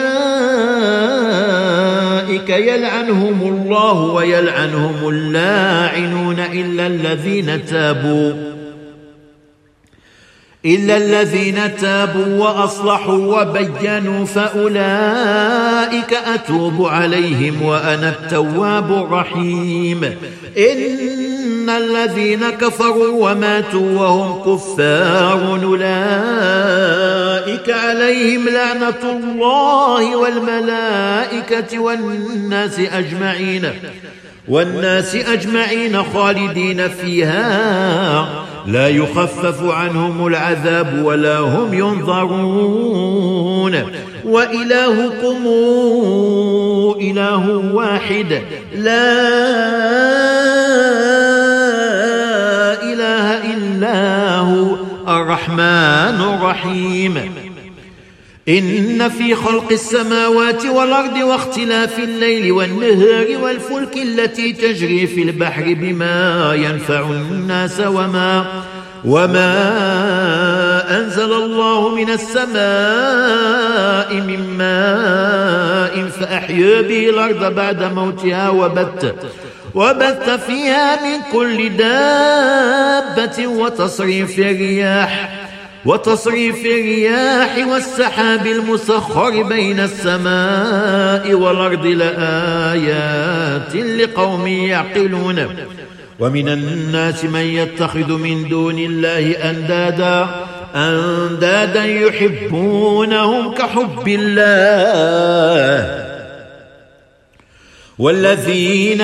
أولئك يلعنهم الله ويلعنهم اللاعنون إلا الذين تابوا إلا الذين تابوا وأصلحوا وبينوا فأولئك أتوب عليهم وأنا التواب الرحيم إن الذين كفروا وماتوا وهم كفار أولئك عليهم لعنة الله والملائكة والناس أجمعين والناس أجمعين خالدين فيها لا يخفف عنهم العذاب ولا هم ينظرون وإلهكم إله واحد لا إله إلا هو الرحمن الرحيم إن في خلق السماوات والأرض واختلاف الليل والنهار والفلك التي تجري في البحر بما ينفع الناس وما وما أنزل الله من السماء من ماء فأحيا به الأرض بعد موتها وبث وبث فيها من كل دابة وتصريف الرياح وتصريف الرياح والسحاب المسخر بين السماء والأرض لآيات لقوم يعقلون ومن الناس من يتخذ من دون الله أندادا أندادا يحبونهم كحب الله والذين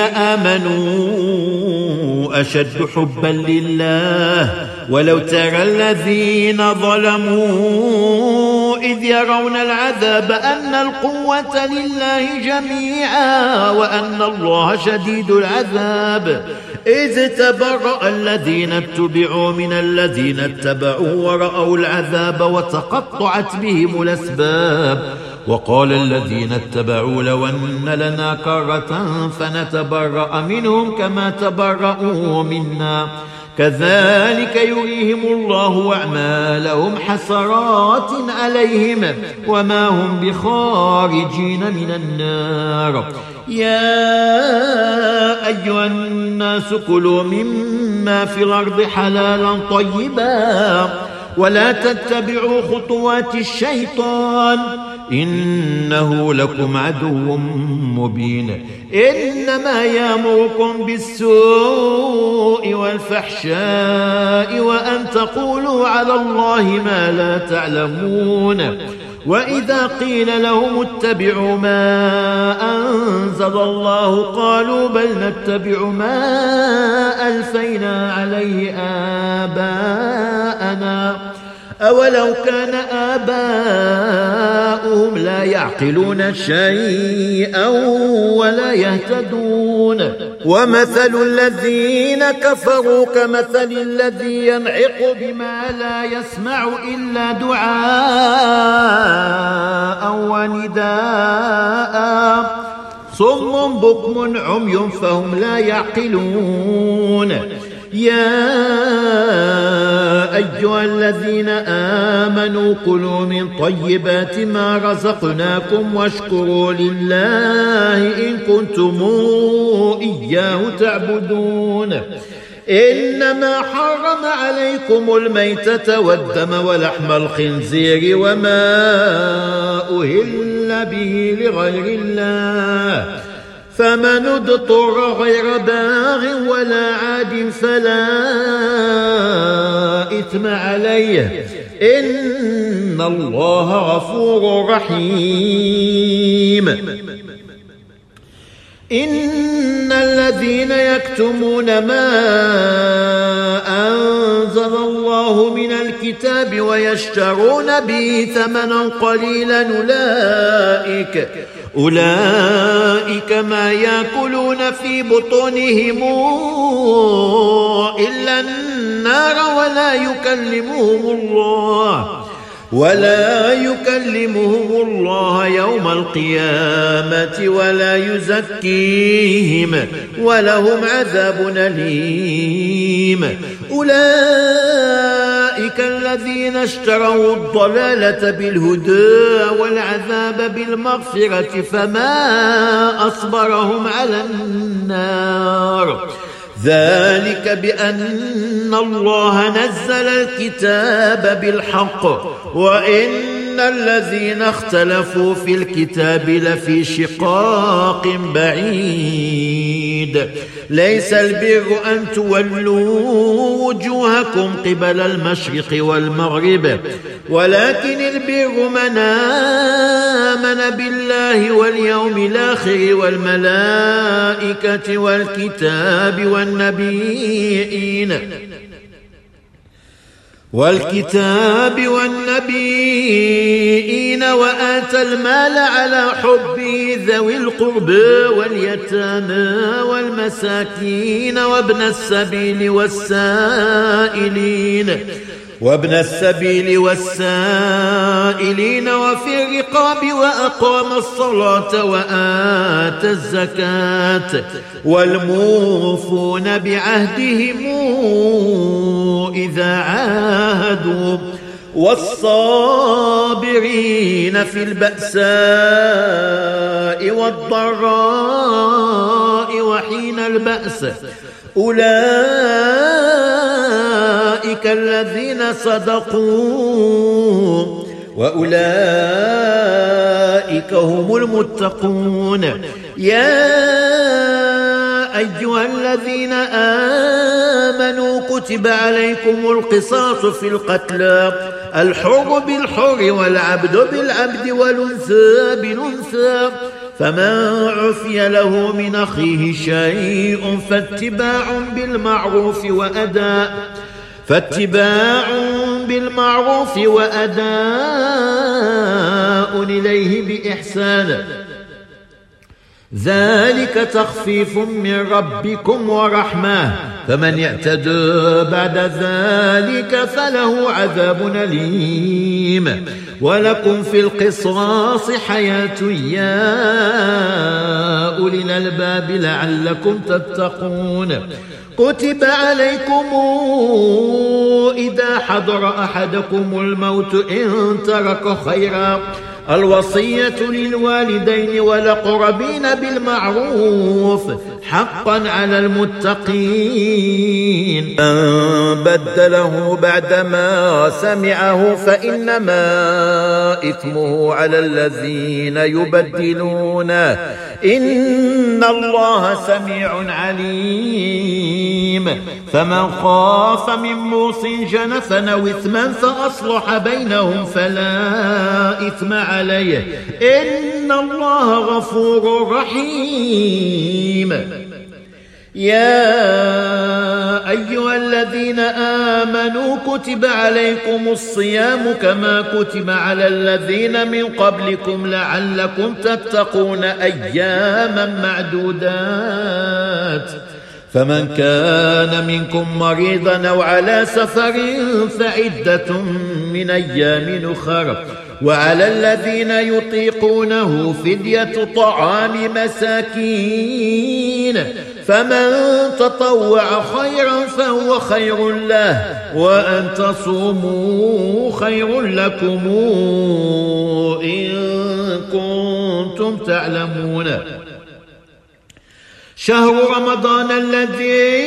آمنوا أشد حبا لله ولو ترى الذين ظلموا إذ يرون العذاب أن القوة لله جميعا وأن الله شديد العذاب إذ تبرأ الذين اتبعوا من الذين اتبعوا ورأوا العذاب وتقطعت بهم الأسباب وقال الذين اتبعوا لو أن لنا كرة فنتبرأ منهم كما تبرأوا منا كذلك يريهم الله أعمالهم حسرات عليهم وما هم بخارجين من النار. يا أيها الناس كلوا مما في الأرض حلالا طيبا ولا تتبعوا خطوات الشيطان إنه لكم عدو مبين. إنما يأمركم بالسوء والفحشاء وأن تقولوا على الله ما لا تعلمون. وإذا قيل لهم اتبعوا ما أنزل الله قالوا بل نتبع ما ألفينا عليه آباءنا أولو كان آباؤهم لا يعقلون شيئا ولا يهتدون. ومثل الذين كفروا كمثل الذي ينعق بما لا يسمع إلا دعاء ونداء صم بكم عمي فهم لا يعقلون. يا أيها الذين آمنوا كلوا من طيبات ما رزقناكم واشكروا لله إن كنتم إياه تعبدون. إنما حرم عليكم الميتة والدم ولحم الخنزير وما أهل به لغير الله فمن اضطر غير باغ ولا عاد فلا إثم عليه إن الله غفور رحيم. إن الذين يكتمون ما أنزل الله من الكتاب ويشترون به ثمنا قليلا أولئك أولئك ما يأكلون في بطونهم إلا النار ولا يكلمهم الله ولا يكلمهم الله يوم القيامة ولا يزكيهم ولهم عذاب أليم. أولئك الذين اشتروا الضلالة بالهدى والعذاب بالمغفرة فما أصبرهم على النار. ذلك بأن الله نزل الكتاب بالحق وإن الذين اختلفوا في الكتاب لفي شقاق بعيد. ليس البر أن تولوا وجوهكم قبل المشرق والمغرب ولكن البر من آمن بالله واليوم الآخر والملائكة والكتاب والنبيين والكتاب والنبيين وآتى المال على حبه ذوي القربى واليتامى والمساكين وابن السبيل والسائلين وابن السبيل والسائلين وفي الرقاب وأقام الصلاة وآتى الزكاة والموفون بعهدهم إذا عاهدوا والصابرين في البأساء والضراء وحين البأس أولئك الذين صدقوا وأولئك هم المتقون. يا أيها الذين آمنوا كتب عليكم القصاص في القتلى الحر بالحر والعبد بالعبد والأنثى بالأنثى فمن عفي له من أخيه شيء فاتباع بالمعروف وأداء فاتباع بالمعروف وأداء إليه بإحسان ذلك تخفيف من ربكم ورحمة فمن يعتدى بعد ذلك فله عذاب أليم. ولكم في القصاص حياة يا أولي الألباب لعلكم تتقون. كتب عليكم إذا حضر أحدكم الموت إن ترك خيرا الوصية للوالدين والأقربين بالمعروف حقا على المتقين. من بدله بعدما سمعه فإنما إثمه على الذين يبدلونه إن الله سميع عليم. فمن خاف من موص جنفا أو إثما فأصلح بينهم فلا إثم عليه إن الله غفور رحيم. يا أيها الذين آمنوا كتب عليكم الصيام كما كتب على الذين من قبلكم لعلكم تتقون أياما معدودات. فمن كان منكم مريضا أو على سفر فعدة من أيام أخر وعلى الذين يطيقونه فدية طعام مساكين فمن تطوع خيرا فهو خير له وأن تصوموا خير لكم إن كنتم تعلمون. شهر رمضان الذي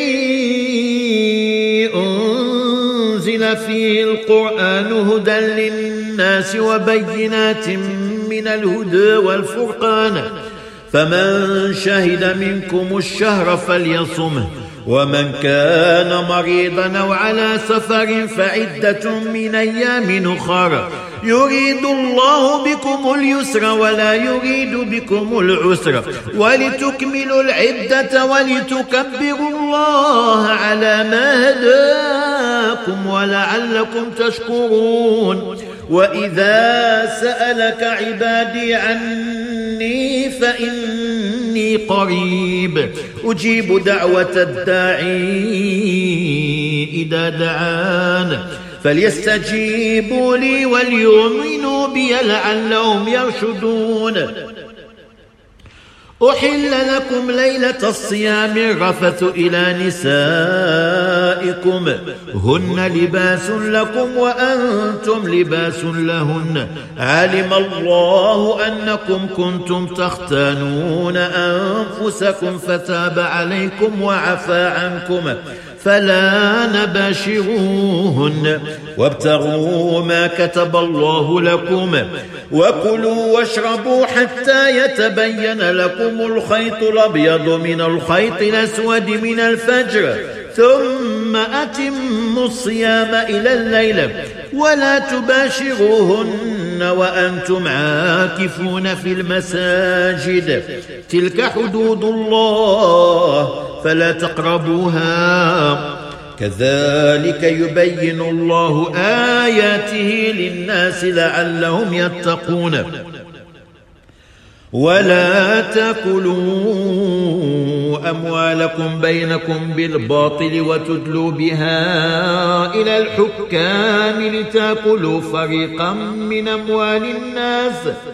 أنزل فيه القرآن هدى للناس وبينات من الهدى والفرقان فمن شهد منكم الشهر فليصمه ومن كان مريضا أو على سفر فعدة من أيام أخر يريد الله بكم اليسر ولا يريد بكم العسر ولتكملوا العدة ولتكبروا الله على ما هداكم ولعلكم تشكرون. وإذا سألك عبادي عني فإني قريب أجيب دعوة الداعي إذا دعان فليستجيبوا لي وليؤمنوا بي لعلهم يرشدون. أحل لكم ليلة الصيام الرفث إلى نسائكم هن لباس لكم وأنتم لباس لهن علم الله أنكم كنتم تختانون أنفسكم فتاب عليكم وعفى عنكم فلا نباشروهن وابتغوا ما كتب الله لكم وكلوا واشربوا حتى يتبين لكم الخيط الأبيض من الخيط الأسود من الفجر ثم أتموا الصيام إلى الليل ولا تباشروهن وأنتم عاكفون في المساجد تلك حدود الله فلا تقربوها كذلك يبين الله آياته للناس لعلهم يتقون. ولا تأكلوا أموالكم بينكم بالباطل وتدلوا بها إلى الحكام لتأكلوا فريقا من أموال الناس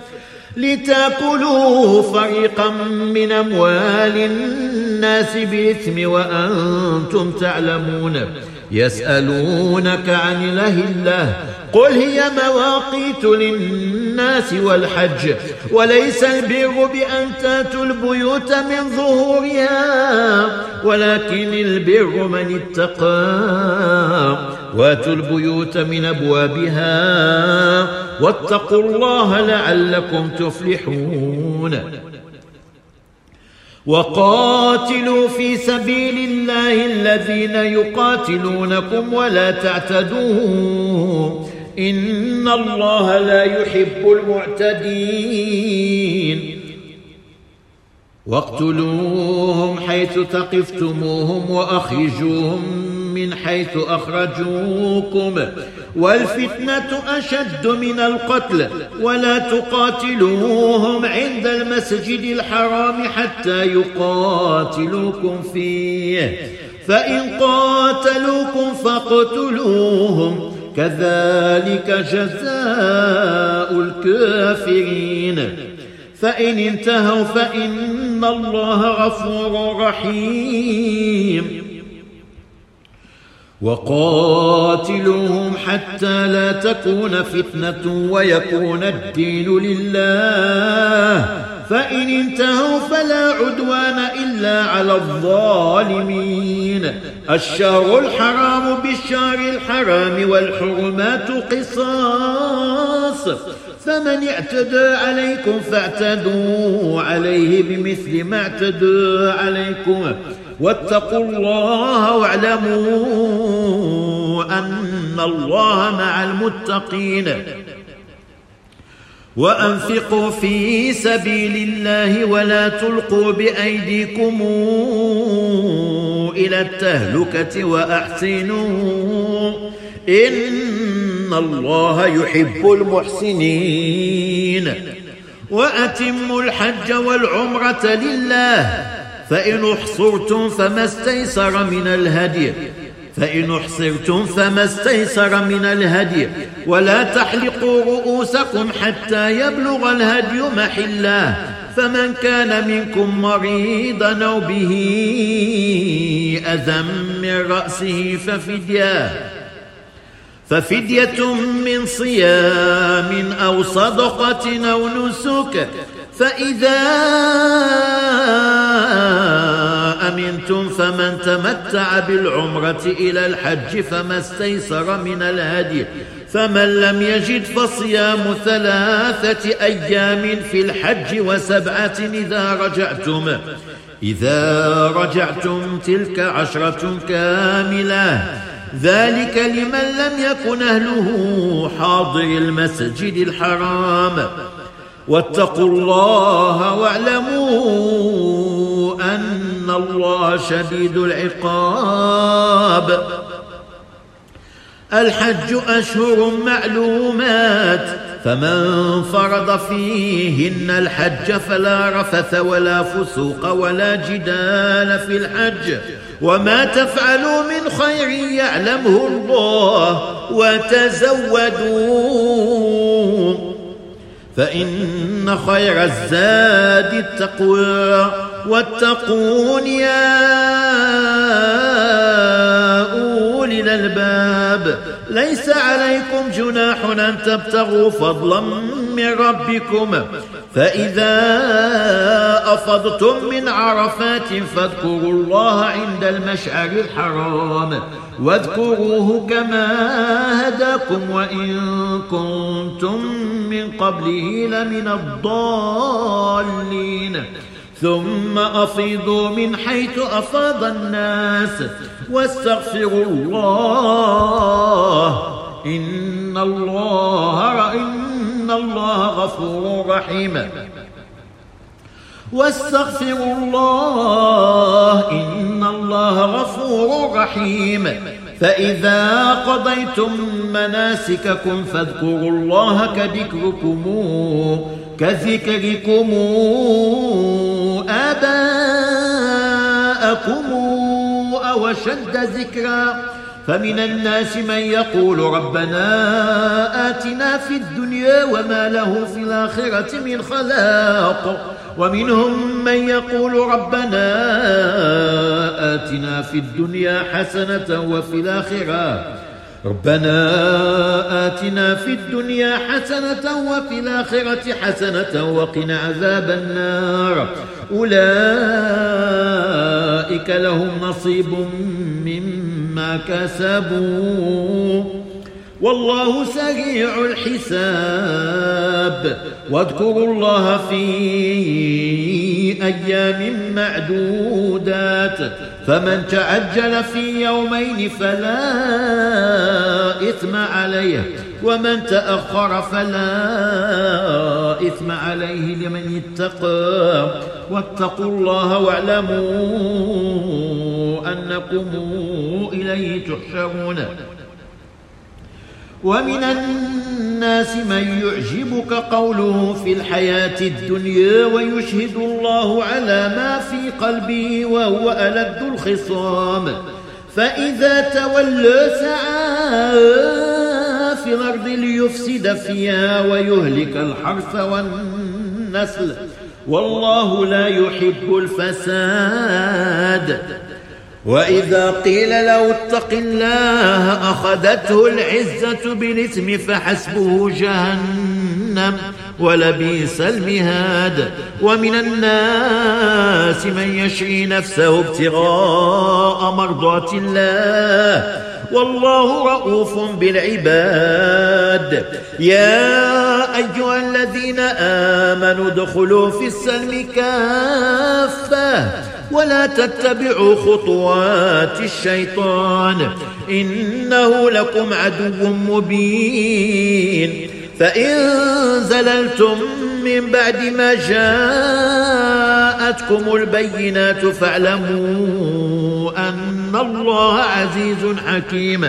لتأكلوا فريقا من أموال الناس بالإثم وأنتم تعلمون. يسألونك عن الأهلة قل هي مواقيت للناس والحج وليس البر بأن تأتوا البيوت من ظهورها ولكن البر من اتقى واتوا البيوت من أبوابها واتقوا الله لعلكم تفلحون. وقاتلوا في سبيل الله الذين يقاتلونكم ولا تعتدوا إن الله لا يحب المعتدين. واقتلوهم حيث ثقفتموهم وأخرجوهم من حيث أخرجوكم والفتنة أشد من القتل ولا تقاتلوهم عند المسجد الحرام حتى يقاتلوكم فيه فإن قاتلوكم فاقتلوهم كذلك جزاء الكافرين. فإن انتهوا فإن الله غفور رحيم. وقاتلوهم حتى لا تكون فتنة ويكون الدين لله، فإن انتهوا فلا عدوان إلا على الظالمين. الشهر الحرام بالشهر الحرام والحرمات قصاص، فمن اعتدى عليكم فاعتدوا عليه بمثل ما اعتدى عليكم، واتقوا الله واعلموا أن الله مع المتقين. وأنفقوا في سبيل الله ولا تلقوا بأيديكم إلى التهلكة وأحسنوا إن الله يحب المحسنين. وأتموا الحج والعمرة لله، فإن احصرتم فما استيسر من الهدي فإن احصرتم فما استيسر من الهدي ولا تحلقوا رؤوسكم حتى يبلغ الهدي محله، فمن كان منكم مريضا أو به أذى من رأسه ففدية ففدية من صيام أو صدقة أو نسك، فإذا أمنتم فمن تمتع بالعمرة إلى الحج فما استيسر من الهدي، فمن لم يجد فصيام ثلاثة أيام في الحج وسبعة إذا رجعتم إذا رجعتم تلك عشرة كاملة، ذلك لمن لم يكن أهله حاضر المسجد الحرام. واتقوا الله واعلموا أن الله شديد العقاب. الحج أشهر معلومات، فمن فرض فيهن الحج فلا رفث ولا فسوق ولا جدال في الحج، وما تفعلوا من خير يعلمه الله وتزودوا فإن خير الزاد التقوى واتقون يا أولي الألباب. ليس عليكم جناح أن تبتغوا فضلا من ربكم، فإذا أفضتم من عرفات فاذكروا الله عند المشعر الحرام واذكروه كما هداكم وإن كنتم من قبله لمن الضالين. ثم أفيضوا من حيث أفاض الناس واستغفروا الله إن الله إن الله غفور رحيم. واستغفروا الله إن الله غفور رحيم. فإذا قضيتم مناسككم فاذكروا الله كذكركم كذكركم آباءكم أو أشد ذكرا. فمن الناس من يقول ربنا آتنا في الدنيا وما له في الآخرة من خلاق، ومنهم من يقول ربنا آتنا في الدنيا حسنة وفي الآخرة ربنا آتنا في الدنيا حسنة وفي الآخرة حسنة وقنا عذاب النار. أولئك لهم نصيب مما كسبوا والله سريع الحساب. واذكروا الله في أيام معدودات، فمن تعجل في يومين فلا إثم عليه ومن تأخر فلا إثم عليه لمن اتقى. واتقوا الله واعلموا أنكم إليه تحشرون. ومن الناس من يعجبك قوله في الحياة الدنيا ويشهد الله على ما في قلبه وهو ألد الخصام، فإذا تولى سعى في الأرض ليفسد فيها ويهلك الحرث والنسل والله لا يحب الفساد. وإذا قيل له اتق الله أخذته العزة بالإثم فحسبه جهنم ولبئس المهاد. ومن الناس من يشري نفسه ابتغاء مرضات الله والله رؤوف بالعباد. يا أيها الذين آمنوا ادخلوا في السلم كافة ولا تتبعوا خطوات الشيطان إنه لكم عدو مبين. فإن زللتم من بعد ما جاءتكم البينات فاعلموا أن الله عزيز حكيم.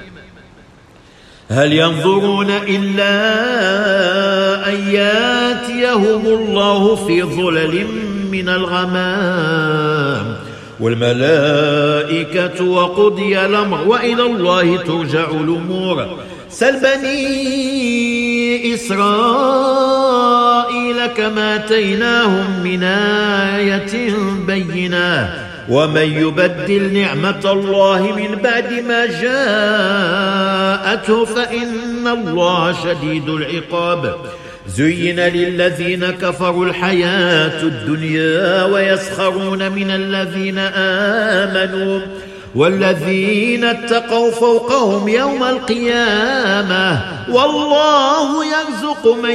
هل ينظرون إلا أن ياتيهم الله في ظلل من الغمام والملائكة وقضي الأمر وإلى الله ترجع الأمور. سل بني إسرائيل كما آتيناهم من آية بينة ومن يبدل نعمة الله من بعد ما جاءته فإن الله شديد العقاب. زين للذين كفروا الحياة الدنيا ويسخرون من الذين آمنوا والذين اتقوا فوقهم يوم القيامة والله يرزق من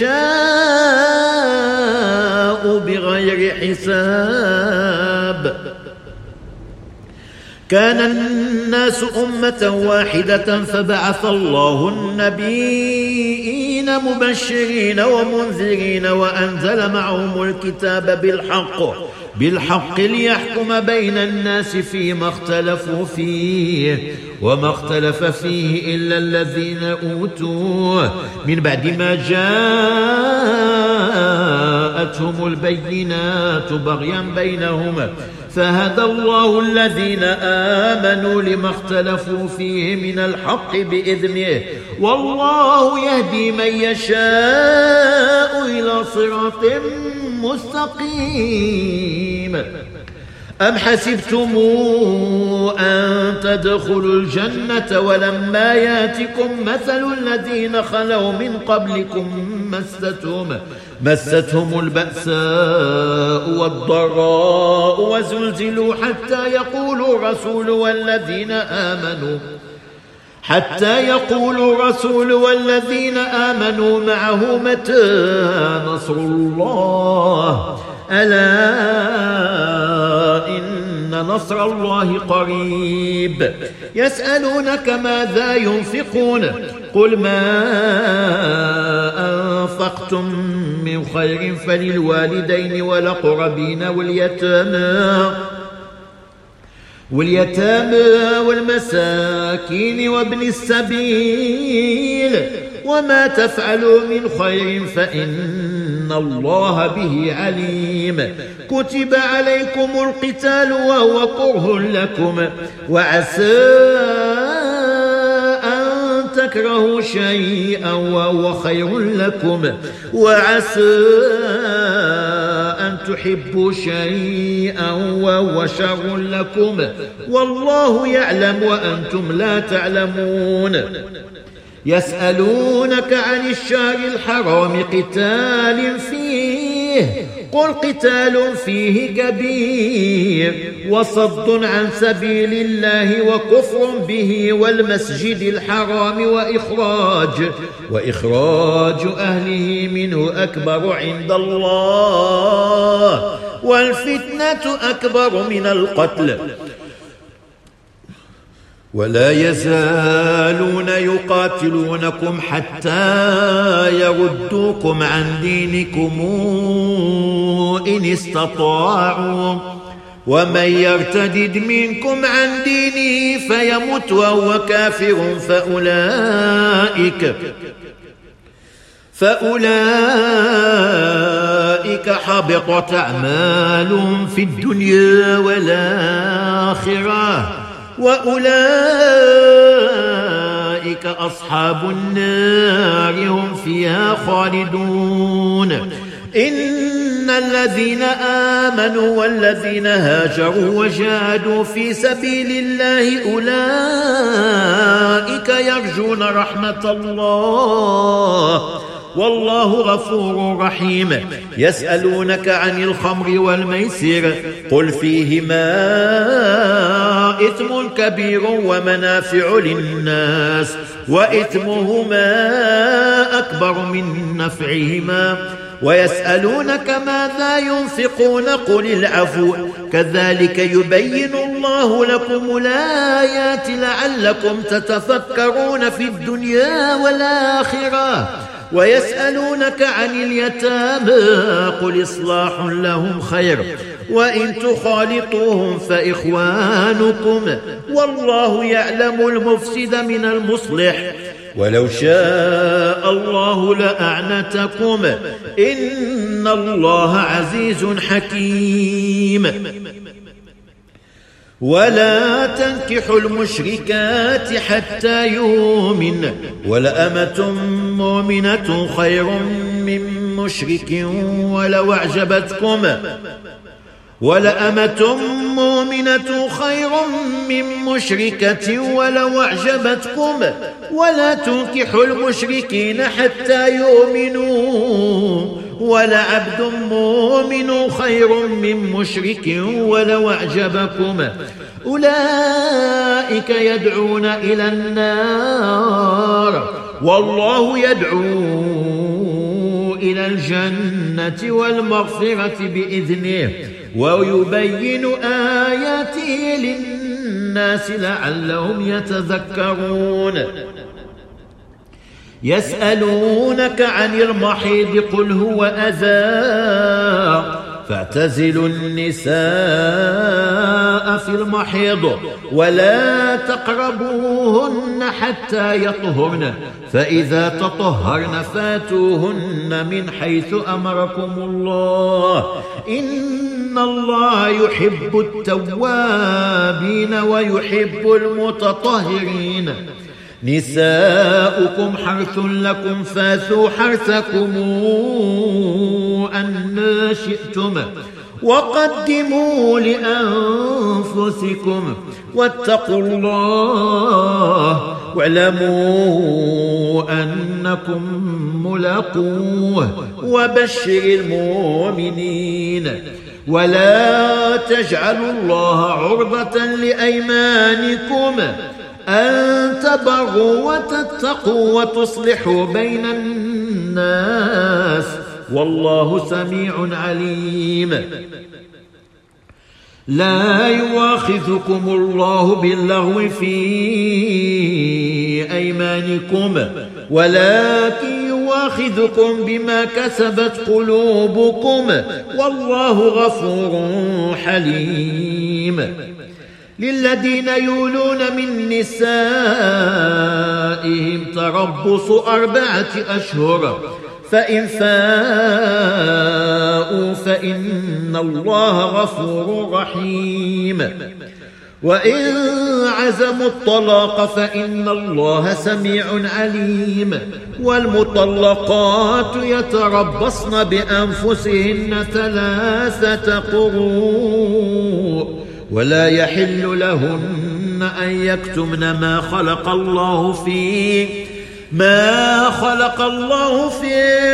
يشاء بغير حساب. كان الناس أمة واحدة فبعث الله النبيين مبشرين ومنذرين وأنزل معهم الكتاب بالحق بالحق ليحكم بين الناس فيما اختلفوا فيه وما اختلف فيه إلا الذين أوتوه من بعد ما جاءتهم البينات بغيا بينهم فهدى الله الذين آمنوا لما اختلفوا فيه من الحق بإذنه والله يهدي من يشاء إلى صراط مستقيم. أم حسبتم أن تدخلوا الجنة ولما ياتكم مثل الذين خلوا من قبلكم مستهم مستهم البأساء والضراء وزلزلوا حتى يقول الرسول والذين آمنوا حتى يقول الرسول والذين آمنوا معه متى نصر الله ألا إن نصر الله قريب. يسألونك ماذا ينفقون قل ما أنفقتم من خير فللوالدين والأقربين واليتامى واليتامى والمساكين وابن السبيل وما تفعلوا من خير فإن الله به عليم. كتب عليكم القتال وهو كره لكم وعسى أن تكرهوا شيئا وهو خير لكم وعسى أن تحبوا شيئا وهو شر لكم والله يعلم وأنتم لا تعلمون. يسألونك عن الشهر الحرام قتال فيه قل قتال فيه كبير وصد عن سبيل الله وكفر به والمسجد الحرام وإخراج وإخراج أهله منه أكبر عند الله والفتنة أكبر من القتل. ولا يزالون يقاتلونكم حتى يردوكم عن دينكم إن استطاعوا ومن يرتدد منكم عن دينه فيمت وهو كافر فأولئك فأولئك حبطت أعمالهم في الدنيا والآخرة وأولئك أصحاب النار هم فيها خالدون. إن الذين آمنوا والذين هاجروا وجاهدوا في سبيل الله أولئك يرجون رحمة الله والله غفور رحيم. يسألونك عن الخمر والميسر قل فيهما إثم كبير ومنافع للناس وإثمهما أكبر من نفعهما ويسألونك ماذا ينفقون قل العفو كذلك يبين الله لكم الآيات لعلكم تتفكرون في الدنيا والآخرة. ويسألونك عن اليتامى قل إصلاح لهم خير وإن تخالطوهم فإخوانكم والله يعلم المفسد من المصلح ولو شاء الله لأعنتكم إن الله عزيز حكيم. ولا تنكحوا المشركات حتى يؤمن ولأمة مؤمنة خير من مشرك ولو أعجبتكم ولأمة مؤمنة خير من مشركة ولو أعجبتكم ولا تنكحوا المشركين حتى يؤمنوا ولعبد مؤمن خير من مشرك ولو أعجبكم أولئك يدعون إلى النار والله يدعو إلى الجنة والمغفرة بإذنه ويبين آياته للناس لعلهم يتذكرون. يسألونك عن المحيض قل هو أذى فاعتزلوا النساء في المحيض ولا تقربوهن حتى يطهرن فإذا تطهرن فاتوهن من حيث أمركم الله إن الله يحب التوابين ويحب المتطهرين. نساؤكم حرث لكم فاثوا حرثكم أن شئتم وقدموا لأنفسكم واتقوا الله واعلموا أنكم ملاقوه وبشر المؤمنين. ولا تجعلوا الله عرضة لأيمانكم أن تبروا وتتقوا وتصلحوا بين الناس والله سميع عليم. لا يؤاخذكم الله باللغو في أيمانكم ولكن يؤاخذكم بما كسبت قلوبكم والله غفور حليم. للذين يولون من نسائهم تربص أربعة أشهر فإن فاءوا فإن الله غفور رحيم. وإن عزموا الطلاق فإن الله سميع عليم. والمطلقات يتربصن بأنفسهن ثلاثة قروء ولا يحل لهن أن يكتمن ما خلق الله في ما خلق الله في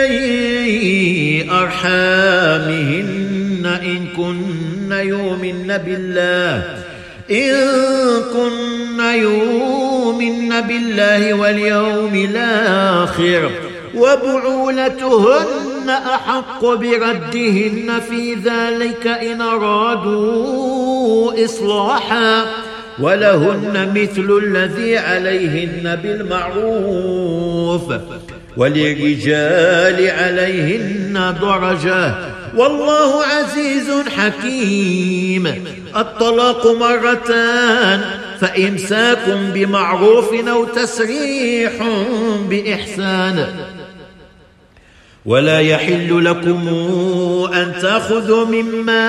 أرحامهن إن كن يؤمن بالله إن كن يؤمن بالله واليوم الآخر وبعولتهن أحق بردهن في ذلك إن أرادوا إصلاحا ولهن مثل الذي عليهن بالمعروف وللرجال عليهن درجة والله عزيز حكيم. الطلاق مرتان فإمساك بمعروف أو تسريح بإحسان. ولا يحل لكم أن تأخذوا مما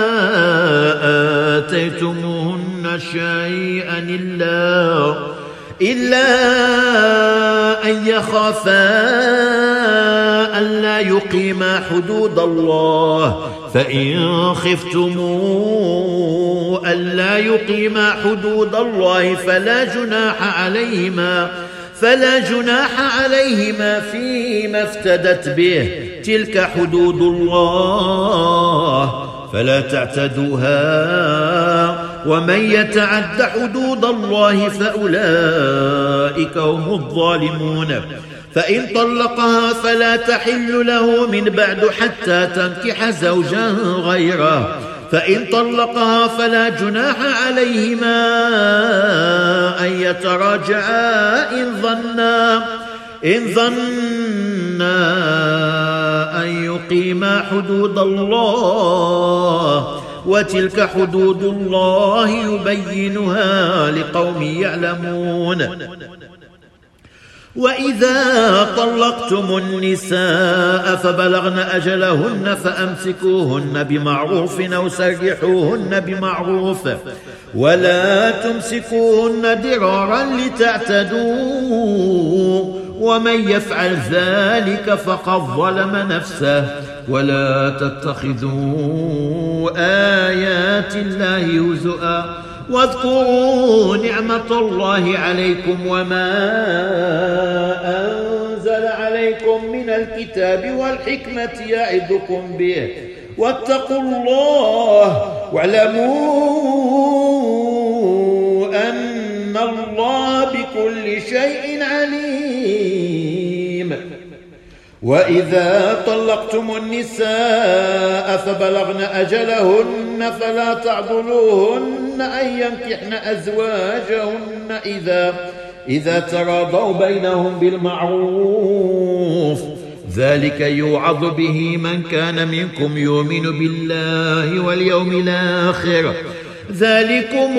آتيتموهن شيئا إلا إلا أن يخافا ألا يقيما حدود الله، فإن خفتموا ألا يقيما حدود الله فلا جناح عليهما فلا جناح عليهما فيما افتدت به، تلك حدود الله فلا تعتدوها، ومن يتعد حدود الله فأولئك هم الظالمون. فإن طلقها فلا تحل له من بعد حتى تنكح زوجا غيره، فإن طلقها فلا جناح عليهما أن يتراجعا إن ظنا إن ظنا أن يقيما حدود الله، وتلك حدود الله يبينها لقوم يعلمون. وإذا طلقتم النساء فبلغن أجلهن فأمسكوهن بمعروف أو سرحوهن بمعروف، ولا تمسكوهن ضرارا لتعتدوا، ومن يفعل ذلك فقد ظلم نفسه. ولا تتخذوا آيات الله هزؤا، واذكروا نعمة الله عليكم وما أنزل عليكم من الكتاب والحكمة يعظكم به، واتقوا الله واعلموا أن الله بكل شيء عليم. وإذا طلقتم النساء فبلغن أجلهن فلا تعضلوهن أن ينكحن أزواجهن إذا إذا تراضوا بينهم بالمعروف، ذلك يوعظ به من كان منكم يؤمن بالله واليوم الآخر، ذلكم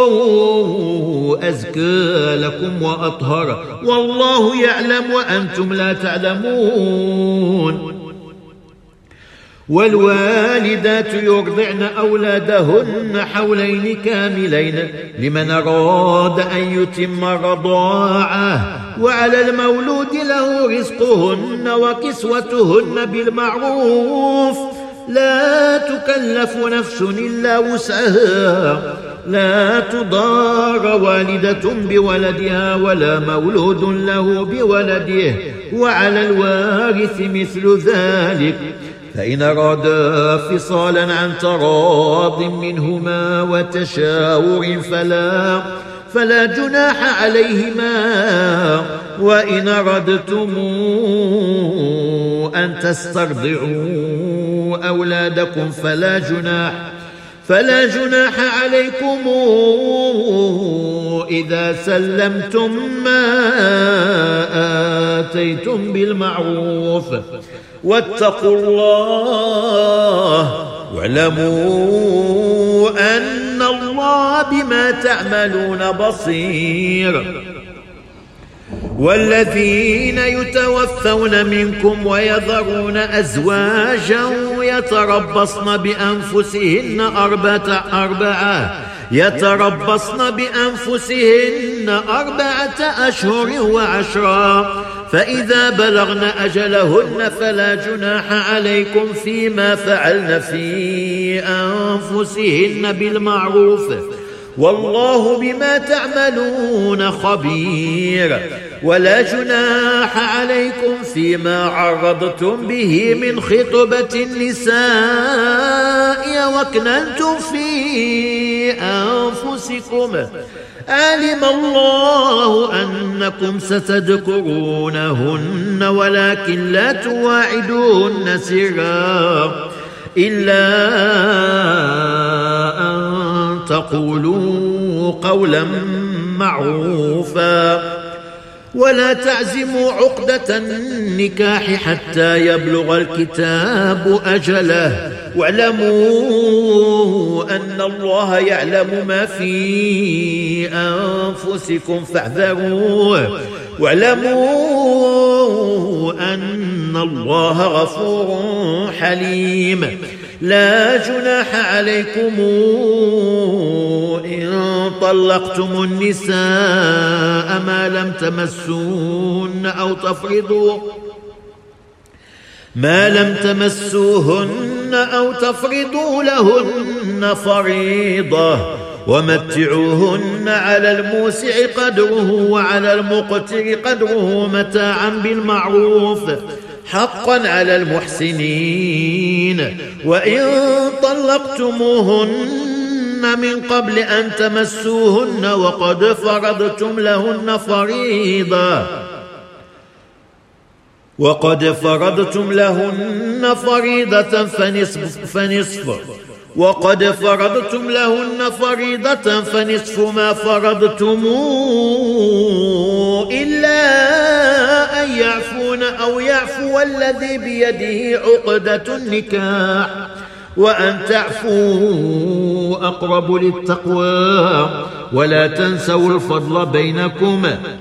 أزكى لكم وأطهر، والله يعلم وأنتم لا تعلمون. والوالدات يرضعن أولادهن حولين كاملين لمن أراد أن يتم الرضاعة، وعلى المولود له رزقهن وكسوتهن بالمعروف، لا تكلف نفس إلا وسعها، لا تضار والدة بولدها ولا مولود له بولده، وعلى الوارث مثل ذلك، فإن أرادا فصالا عن تراض منهما وتشاور فلا فلا جناح عليهما. وإن أردتم أن تسترضعوا أولادكم فلا جناح فلا جناح عليكم إذا سلمتم ما آتيتم بالمعروف، واتقوا الله واعلموا أن الله بما تعملون بصير. والذين يتوفون منكم ويذرون أزواجا يتربصن بأنفسهن أربعة أربعة يتربصن بأنفسهن أربعة أشهر وعشرا، فإذا بلغن أجلهن فلا جناح عليكم فيما فعلن في أنفسهن بالمعروف، والله بما تعملون خبير. ولا جناح عليكم فيما عرضتم به من خطبة النساء وأكننتم في أنفسكم، علم الله أنكم ستذكرونهن ولكن لا تواعدوهن سرا إلا أن تقولوا قولا معروفا. ولا تعزموا عقدة النكاح حتى يبلغ الكتاب أجله، واعلموا أن الله يعلم ما في أنفسكم فاحذروه، واعلموا أن الله غفور حليم. لا جناح عليكم إن طلقتم النساء ما لم تمسوهن أو تفرضوا ما لم تمسوهن أو تفرضوا لهن فريضة ومتعوهن على الموسع قدره وعلى المقتر قدره متاعا بالمعروف حقا على المحسنين. وإن طلقتموهن من قبل أن تمسوهن وقد فرضتم لهن فريضة وقد فرضتم لهن فريضة فنصف فنصف وقد فرضتم لهن فريضة فنصف ما فرضتم إلا أن يعفون أو يعفو الذي بيده عقدة النكاح وأن تعفوا أقرب للتقوى ولا تنسوا الفضل بينكم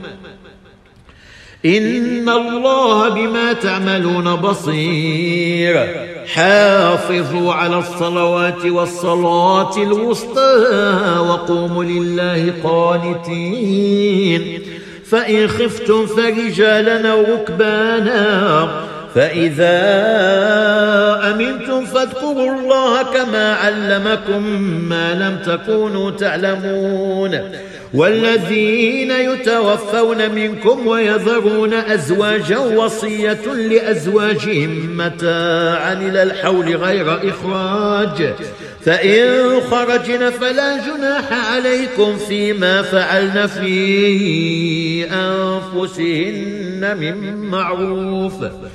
إن الله بما تعملون بصير. حافظوا على الصلوات والصلاة الوسطى وقوموا لله قانتين. فإن خفتم فرجالا أو ركبانا فإذا أمنتم فاذكروا الله كما علمكم ما لم تكونوا تعلمون. والذين يتوفون منكم ويذرون أزواجا وصية لأزواجهم متاعا إلى الحول غير إخراج فإن خرجن فلا جناح عليكم فيما فعلن في أنفسهن من معروف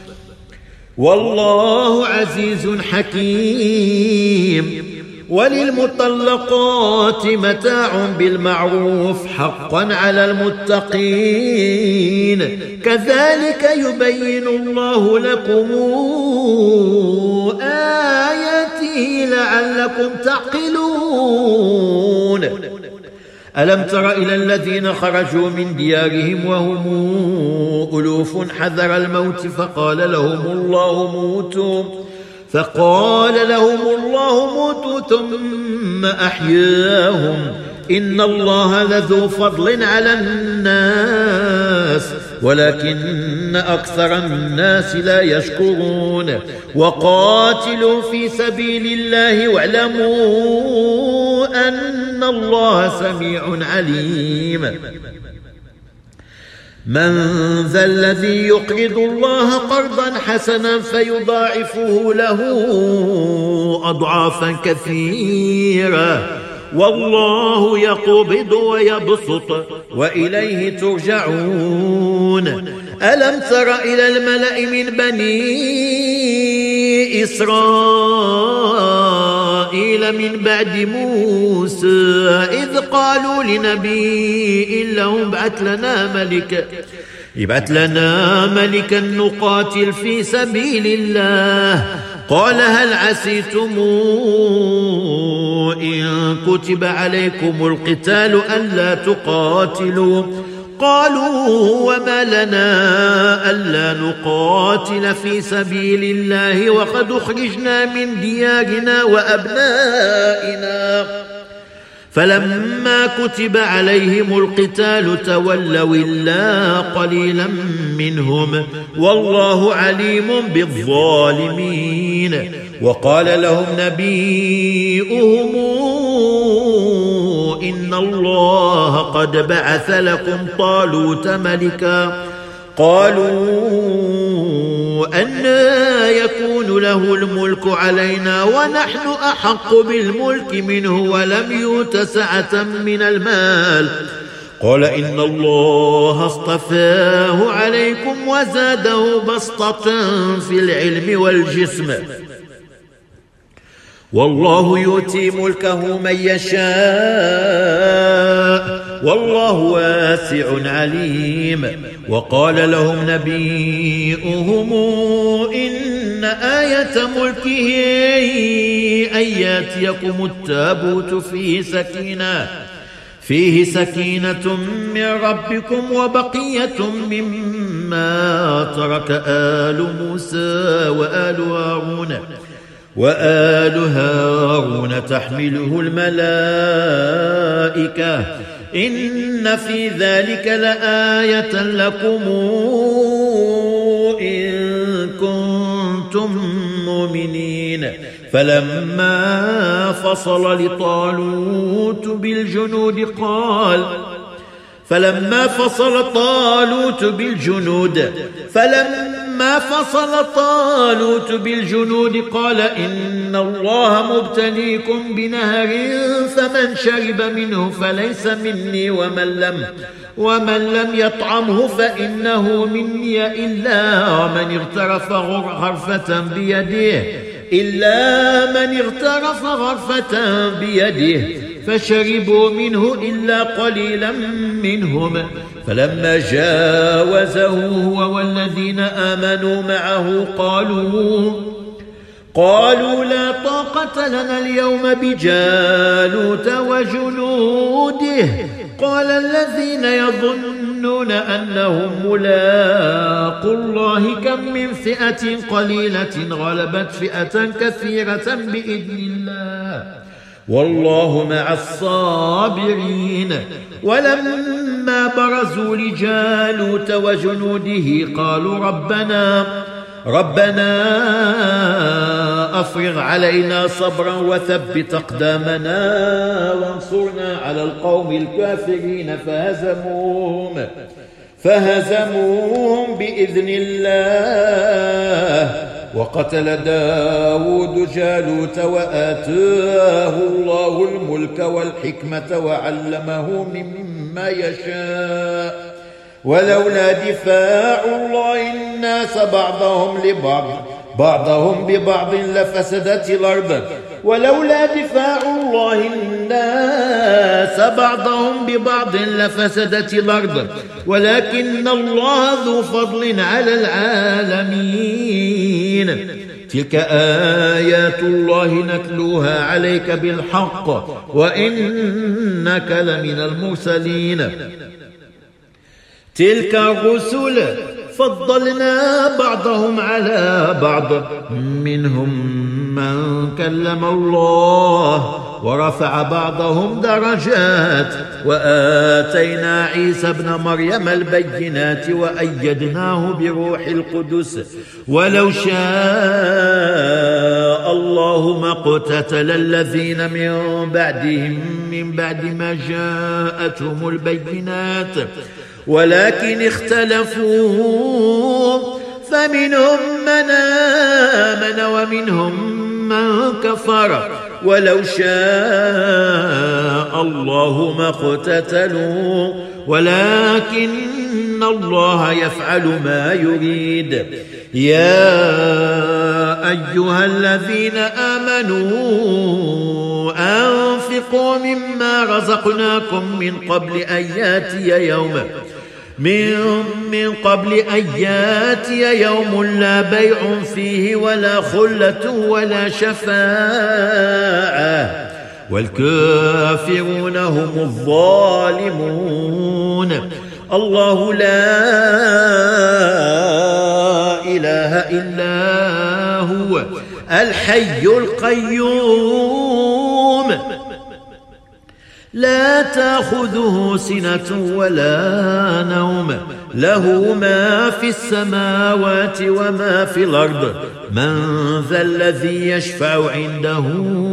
والله عزيز حكيم. وللمطلقات متاع بالمعروف حقا على المتقين كذلك يبين الله لكم آياته لعلكم تعقلون. ألم تر إلى الذين خرجوا من ديارهم وهم ألوف حذر الموت فقال لهم الله موتوا فقال لهم الله موتوا ثم أحياهم إن الله لذو فضل على الناس ولكن أكثر الناس لا يشكرون. وقاتلوا في سبيل الله واعلموا أن الله سميع عليم. من ذا الذي يقرض الله قرضا حسنا فيضاعفه له أضعافا كثيرة والله يقبض ويبسط وإليه ترجعون. ألم تر إلى الملأ من بني إسرائيل من بعد موسى إذ قالوا لنبي لهم ابعث لنا ملكا ابعث لنا ملكا نقاتل في سبيل الله قال هل عسيتم إن كتب عليكم القتال ألا تقاتلوا قالوا وما لنا ألا نقاتل في سبيل الله وقد أخرجنا من ديارنا وأبنائنا فلما كتب عليهم القتال تولوا إلا قليلا منهم والله عليم بالظالمين. وقال لهم نبيهم إن الله قد بعث لكم طالوت ملكا قالوا أنى يكون له الملك علينا ونحن أحق بالملك منه ولم يؤت سعة من المال قال إن الله اصطفاه عليكم وزاده بسطة في العلم والجسم والله يؤتي ملكه من يشاء والله واسع عليم. وقال لهم نبيهم إن آية ملكه أن يأتيكم التابوت فيه سكينة فيه سكينة من ربكم وبقية مما ترك آل موسى وآل هارون وآل هارون تحمله الملائكة إن في ذلك لآية لكم إن كنتم مؤمنين فلما فصل لطالوت بالجنود قال فلما فصل طالوت بالجنود فلما فصل طالوت بالجنود قال إن الله مبتليكم بنهر فمن شرب منه فليس مني ومن لم ومن لم يطعمه فإنه مني إلا من اغترف غرفة بيده إلا من اغترف غرفة بيده فشربوا منه إلا قليلا منهم فلما جاوزه هو والذين آمنوا معه قالوا قالوا لا طاقة لنا اليوم بجالوت وجنوده قال الذين يظنون أنهم ملاقوا الله كم من فئة قليلة غلبت فئة كثيرة بإذن الله والله مع الصابرين ولما برزوا لجالوت وجنوده قالوا ربنا ربنا أفرغ علينا صبرا وثبت أقدامنا وانصرنا على القوم الكافرين فهزموهم فهزموهم بإذن الله وقتل داود جالوت وآتاه الله الملك والحكمة وعلمه مما يشاء ولولا دفاع الله الناس بعضهم لبعض بعضهم ببعض لفسدت الأرض ولولا دفاع الله الناس بعضهم ببعض لفسدت الأرض ولكن الله ذو فضل على العالمين تلك آيات الله نتلوها عليك بالحق وإنك لمن المرسلين تلك الرسل فضلنا بعضهم على بعض منهم من كلم الله ورفع بعضهم درجات وآتينا عيسى ابن مريم البينات وأيدناه بروح القدس ولو شاء الله ما اقتتل الذين من بعدهم من بعد ما جاءتهم البينات ولكن اختلفوا فمنهم من آمن ومنهم من كفر ولو شاء الله ما اقتتلوا ولكن الله يفعل ما يريد يا أيها الذين آمنوا أنفقوا مما رزقناكم من قبل أن يأتي يوم من, من قبل أن يأتي يوم لا بيع فيه ولا خلة ولا شفاعة والكافرون هم الظالمون الله لا إله إلا هو الحي القيوم لا تأخذه سنة ولا نوم له ما في السماوات وما في الأرض من ذا الذي يشفع عنده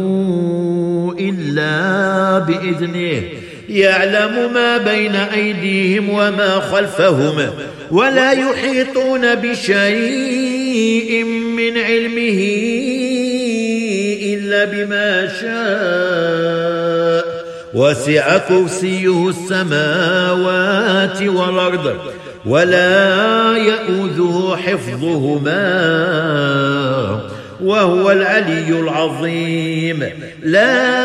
إلا بإذنه يعلم ما بين أيديهم وما خلفهم ولا يحيطون بشيء من علمه إلا بما شاء وسع كرسيه السماوات والأرض ولا يؤوده حفظهما وهو العلي العظيم لا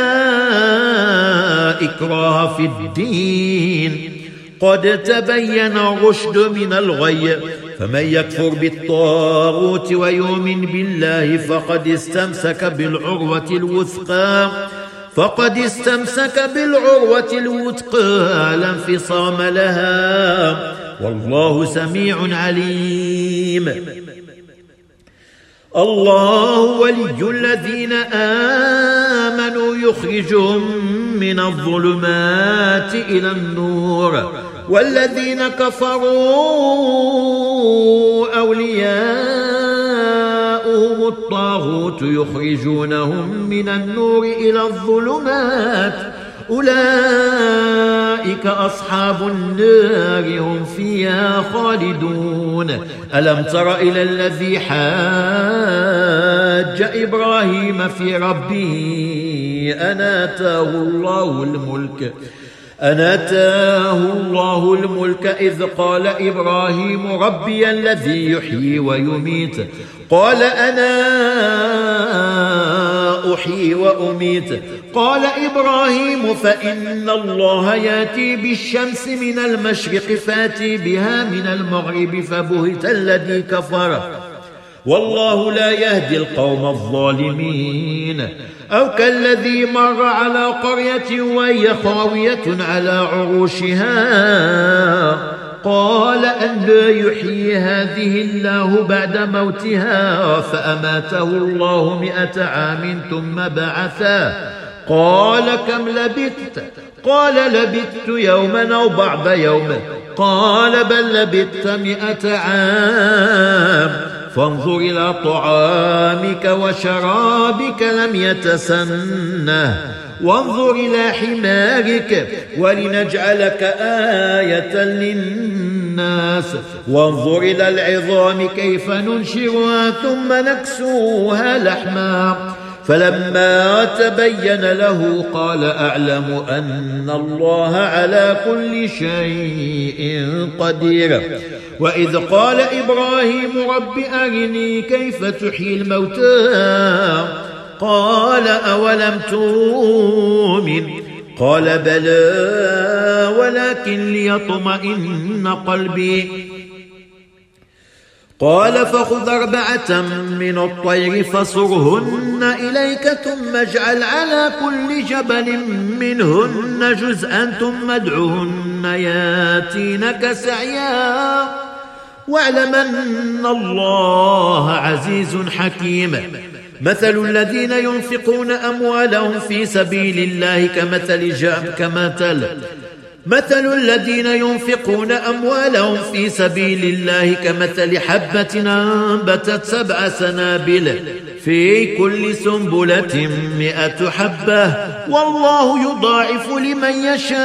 إكراه في الدين قد تبين الرشد من الغي فمن يكفر بالطاغوت ويؤمن بالله فقد استمسك بالعروة الوثقى فقد استمسك بالعروة الوثقى لا انفصام لها والله سميع عليم الله ولي الذين آمنوا يخرجهم من الظلمات إلى النور والذين كفروا أولياؤهم الطاغوت يخرجونهم من النور إلى الظلمات أولئك أصحاب النار هم فيها خالدون. ألم تر إلى الذي حاج إبراهيم في ربه أن آتاه الله الملك أن آتاه الله الملك إذ قال إبراهيم ربي الذي يحيي ويميت قال أنا أحيي وأميت قال إبراهيم فإن الله يأتي بالشمس من المشرق فأتي بها من المغرب فبهت الذي كفر والله لا يهدي القوم الظالمين. أو كالذي مر على قرية وهي خاوية على عروشها قال أن لا يحيي هذه الله بعد موتها فأماته الله مئة عام ثم بعثه قال كم لبثت قال لبثت يوما أو بعض يوم قال بل لبثت مئة عام فانظر إلى طعامك وشرابك لم يتسنه وانظر إلى حمارك ولنجعلك آية للناس وانظر إلى العظام كيف ننشرها ثم نكسوها لحما فلما تبين له قال أعلم أن الله على كل شيء قدير. وإذ قال إبراهيم رب أرني كيف تحيي الموتى قال أولم تؤمن قال بلى ولكن ليطمئن قلبي قال فخذ أربعة من الطير فصرهن إليك ثم اجعل على كل جبل منهن جزءا ثم ادعهن ياتينك سعيا واعلم أن الله عزيز حكيم. مثل الذين ينفقون أموالهم في سبيل الله كمثل جاب كمثل مثل الذين ينفقون أموالهم في سبيل الله كمثل حبة أنبتت سبع سنابل في كل سنبلة مئة حبة والله يضاعف لمن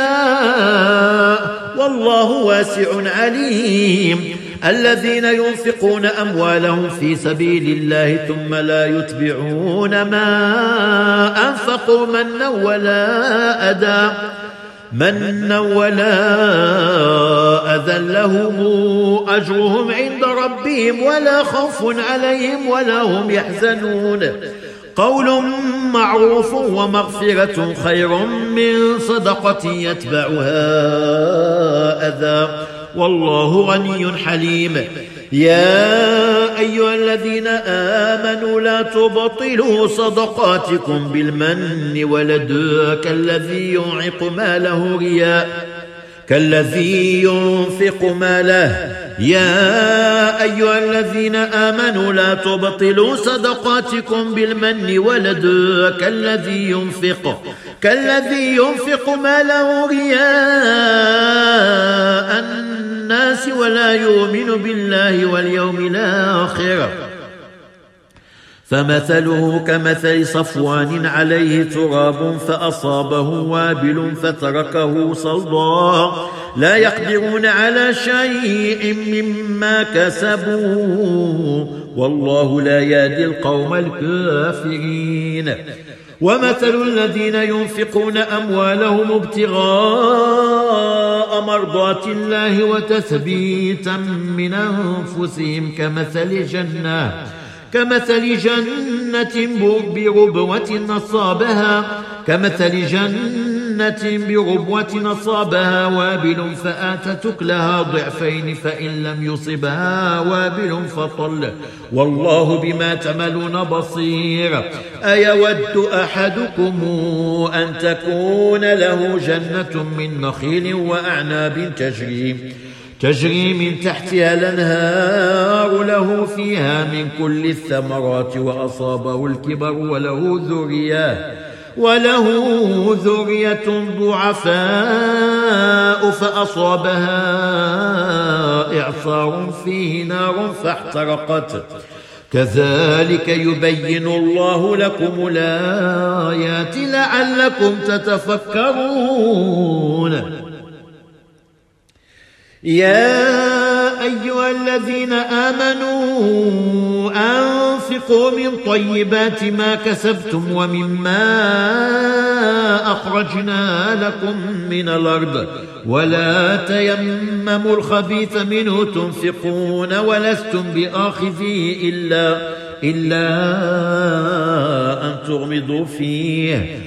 يشاء والله واسع عليم. الذين ينفقون أموالهم في سبيل الله ثم لا يتبعون ما أنفقوا منا ولا أذى منا ولا أذى لهم أجرهم عند ربهم ولا خوف عليهم ولا هم يحزنون. قول معروف ومغفرة خير من صدقة يتبعها أذى والله غني حليم. يا أيها الذين آمنوا لا تبطلوا صدقاتكم بالمن والأذى كالذي ينفق ماله رياء كالذي ينفق ماله يا أيها الذين آمنوا لا تبطلوا صدقاتكم بالمن والأذى كالذي ينفق كالذي ينفق ماله رياء الناس ولا يؤمن بالله واليوم الآخر فمثله كمثل صفوان عليه تراب فأصابه وابل فتركه صلدا لا يقدرون على شيء مما كسبوا والله لا يهدي القوم الكافرين. ومثل الذين ينفقون أموالهم ابتغاء مرضات الله وتثبيتا من أنفسهم كمثل جنة كمثل جنة بربوة أصابها كمثل جنة بربوة أصابها وابل فآتت أكلها ضعفين فإن لم يصبها وابل فطل والله بما تعملون بصير. أيود أحدكم أن تكون له جنة من نخيل وأعناب تجري تجري من تحتها الأنهار له فيها من كل الثمرات وأصابه الكبر وله ذرية وله ذرية ضعفاء فأصابها إعصار فيه نار فاحترقت كذلك يبين الله لكم الآيات لعلكم تتفكرون. يا أيها الذين آمنوا أنفقوا من طيبات ما كسبتم ومما أخرجنا لكم من الأرض ولا تيمموا الخبيث منه تنفقون ولستم بآخذيه إلا إلا أن تغمضوا فيه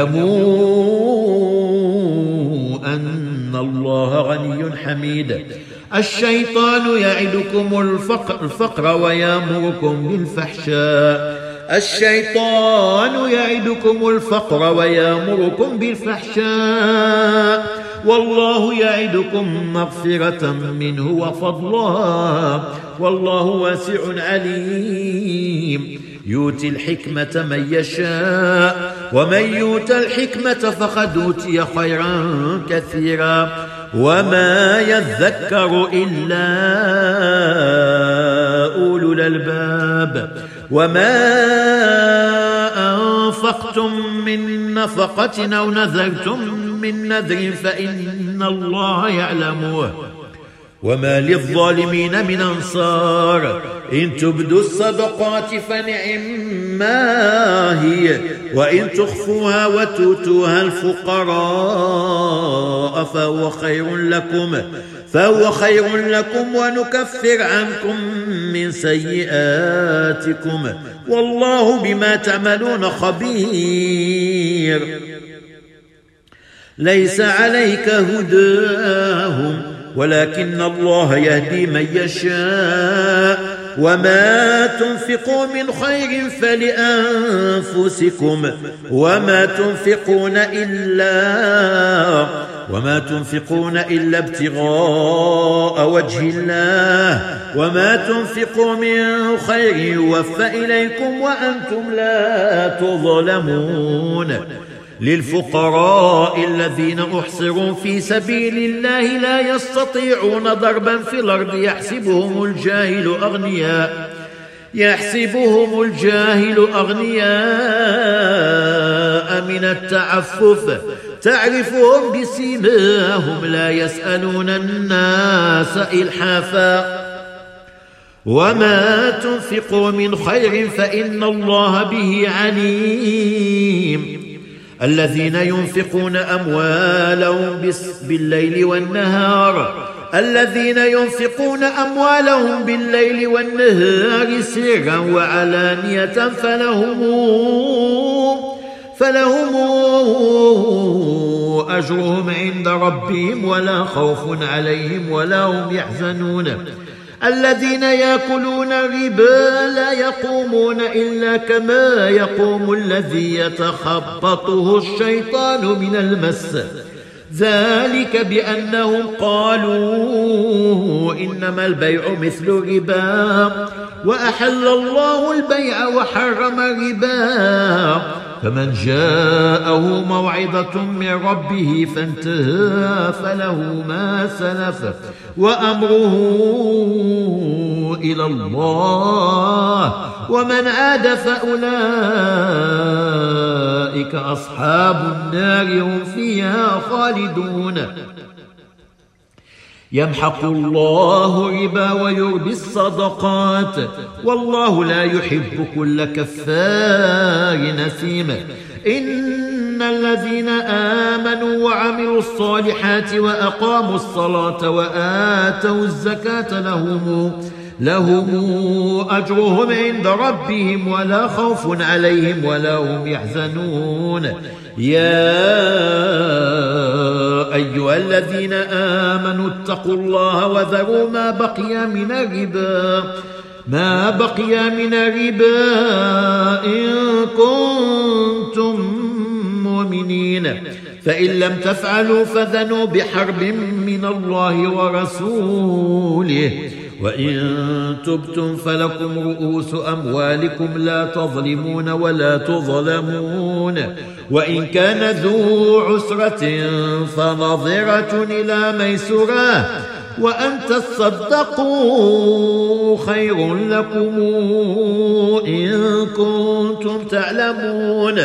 واعلموا أن الله غني حميد. الشيطان يعدكم الفقر, الفقر ويأمركم بالفحشاء الشيطان يعدكم الفقر ويأمركم بالفحشاء والله يعدكم مغفرة منه وفضلا والله واسع عليم. يؤتي الحكمة من يشاء ومن يؤت الحكمة فقد أوتي خيرا كثيرا وما يذكر إلا أولو الألباب. وما أنفقتم من نفقة أو نذرتم من نذر فإن الله يعلمه وما للظالمين من أنصار. إن تبدوا الصدقات فنعما هي وإن تخفوها وتؤتوها الفقراء فهو خير لكم فهو خير لكم ونكفر عنكم من سيئاتكم والله بما تعملون خبير. ليس عليك هداهم ولكن الله يهدي من يشاء وما تنفقوا من خير فلأنفسكم وما تنفقون إلا وما تنفقون إلا ابتغاء وجه الله وما تنفقوا من خير يوفى إليكم وأنتم لا تظلمون. للفقراء الذين أحصروا في سبيل الله لا يستطيعون ضربا في الأرض يحسبهم الجاهل أغنياء يحسبهم الجاهل أغنياء من التعفف تعرفهم بسيماهم لا يسألون الناس إلحافا وما تنفقوا من خير فإن الله به عليم. الذين ينفقون أموالهم بالليل والنهار الذين ينفقون أموالهم بالليل والنهار سرا وعلانية فلهم فلهم أجرهم عند ربهم ولا خوف عليهم ولا هم يحزنون. الذين يأكلون الربا لا يقومون إلا كما يقوم الذي يتخبطه الشيطان من المس ذلك بأنهم قالوا إنما البيع مثل الربا وأحل الله البيع وحرم الربا فمن جاءه موعظة من ربه فانتهى فله ما سلف وأمره إلى الله ومن عاد فأولئك أصحاب النار هم فيها خالدون. يمحق الله الربا ويربي الصدقات والله لا يحب كل كفار نثيم. إن الذين آمنوا وعملوا الصالحات وأقاموا الصلاة وآتوا الزكاة لهم لهم أجرهم عند ربهم ولا خوف عليهم ولا هم يحزنون. يا أيها الذين آمنوا اتقوا الله وذروا ما بقي من الربا ما بقي من الربا إن كنتم مؤمنين فإن لم تفعلوا فذنوا بحرب من الله ورسوله وإن تبتم فلكم رؤوس أموالكم لا تظلمون ولا تظلمون وإن كان ذو عسرة فنظرة إلى ميسرة وأن تصدقوا خير لكم إن كنتم تعلمون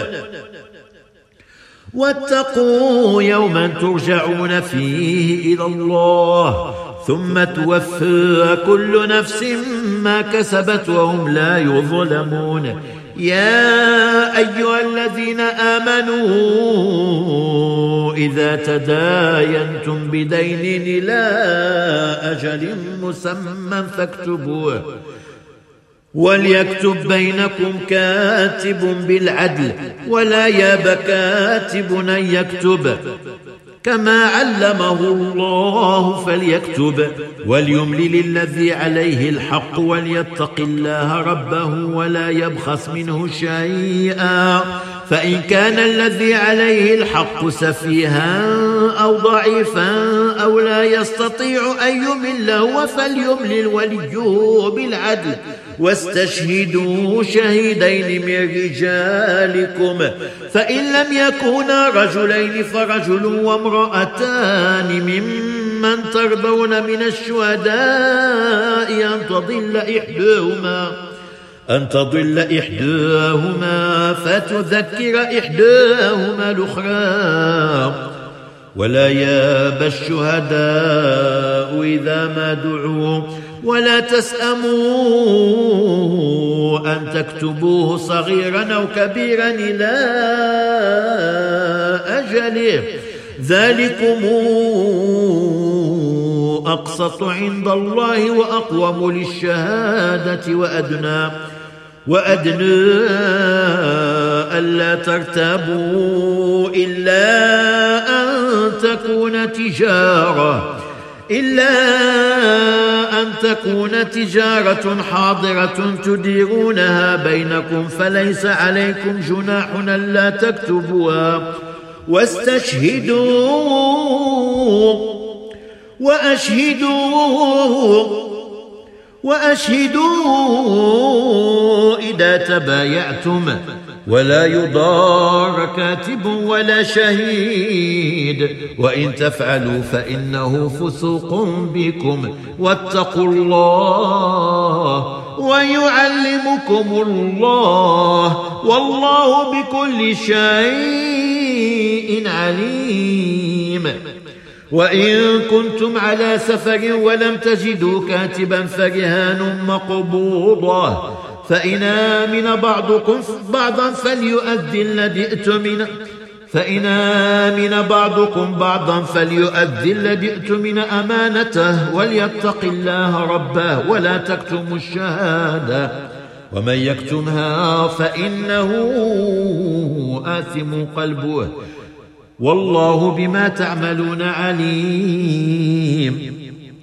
واتقوا يوما ترجعون فيه إلى الله ثم توفى كل نفس ما كسبت وهم لا يظلمون يا أيها الذين آمنوا إذا تداينتم بدين إلى أجل مسمى فاكتبوه وليكتب بينكم كاتب بالعدل ولا ياب كاتب أن يكتب كما علمه الله فليكتب وليملل الذي عليه الحق وليتق الله ربه ولا يبخس منه شيئا فإن كان الذي عليه الحق سفيها أو ضعيفا أو لا يستطيع أن يمل هو فليملل وليه بالعدل واستشهدوا شهيدين من رجالكم فإن لم يكونا رجلين فرجل وامرأتان ممن ترضون من الشهداء أن تضل إحداهما أن تضل إحداهما فتذكر إحداهما الأخرى ولا ياب الشهداء إذا ما دعوا ولا تسأموا أن تكتبوه صغيرا أو كبيرا إلى أجله ذلكم أقسط عند الله وأقوم للشهادة وأدنى وأدنى ألا ترتابوا إلا أن تكون تجارة إلا أن تكون تجارة حاضرة تديرونها بينكم فليس عليكم جناح ألا تكتبوها واستشهدوا وأشهدوا وأشهدوا إذا تبايعتم ولا يضار كاتب ولا شهيد وإن تفعلوا فإنه فسوق بكم واتقوا الله ويعلمكم الله والله بكل شيء عليم وإن كنتم على سفر ولم تجدوا كاتبا فرهان مقبوضة فإن آمن بعضكم بعضا فليؤذي الذي ائتمن فإن آمن بعضكم بعضا فليؤذي الذي ائتمن أمانته وليتق الله ربه ولا تكتموا الشهادة ومن يكتمها فإنه آثم قلبه والله بما تعملون عليم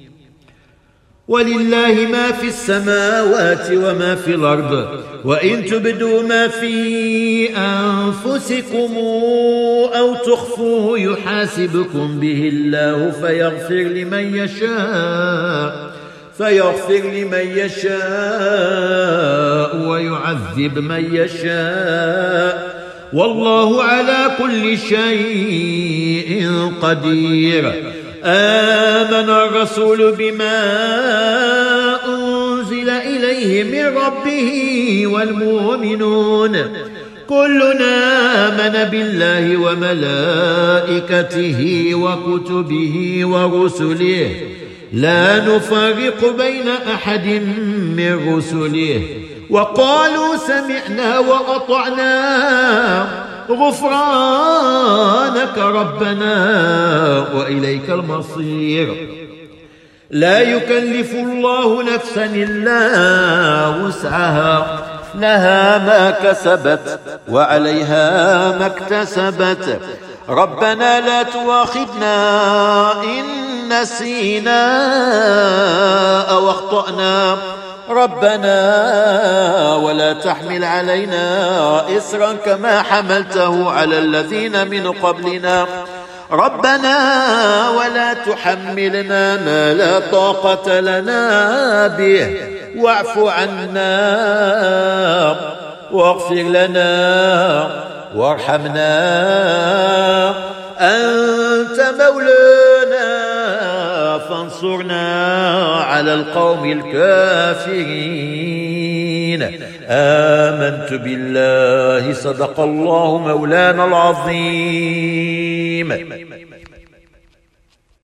ولله ما في السماوات وما في الأرض وإن تبدوا ما في أنفسكم أو تخفوه يحاسبكم به الله فيغفر لمن يشاء فيغفر لمن يشاء ويعذب من يشاء والله على كل شيء قدير آمن الرسول بما أنزل إليه من ربه والمؤمنون كلنا آمن بالله وملائكته وكتبه ورسله لا نفرق بين أحد من رسله وقالوا سمعنا وأطعنا غفرانك ربنا وإليك المصير لا يكلف الله نفسا إلا وسعها لها ما كسبت وعليها ما اكتسبت ربنا لا تؤاخذنا إن نسينا أو أخطأنا ربنا ولا تحمل علينا إصرا كما حملته على الذين من قبلنا ربنا ولا تحملنا ما لا طاقة لنا به واعف عنا واغفر لنا وارحمنا أنت مولانا فانصرنا على القوم الكافرين آمنت بالله صدق الله مولانا العظيم.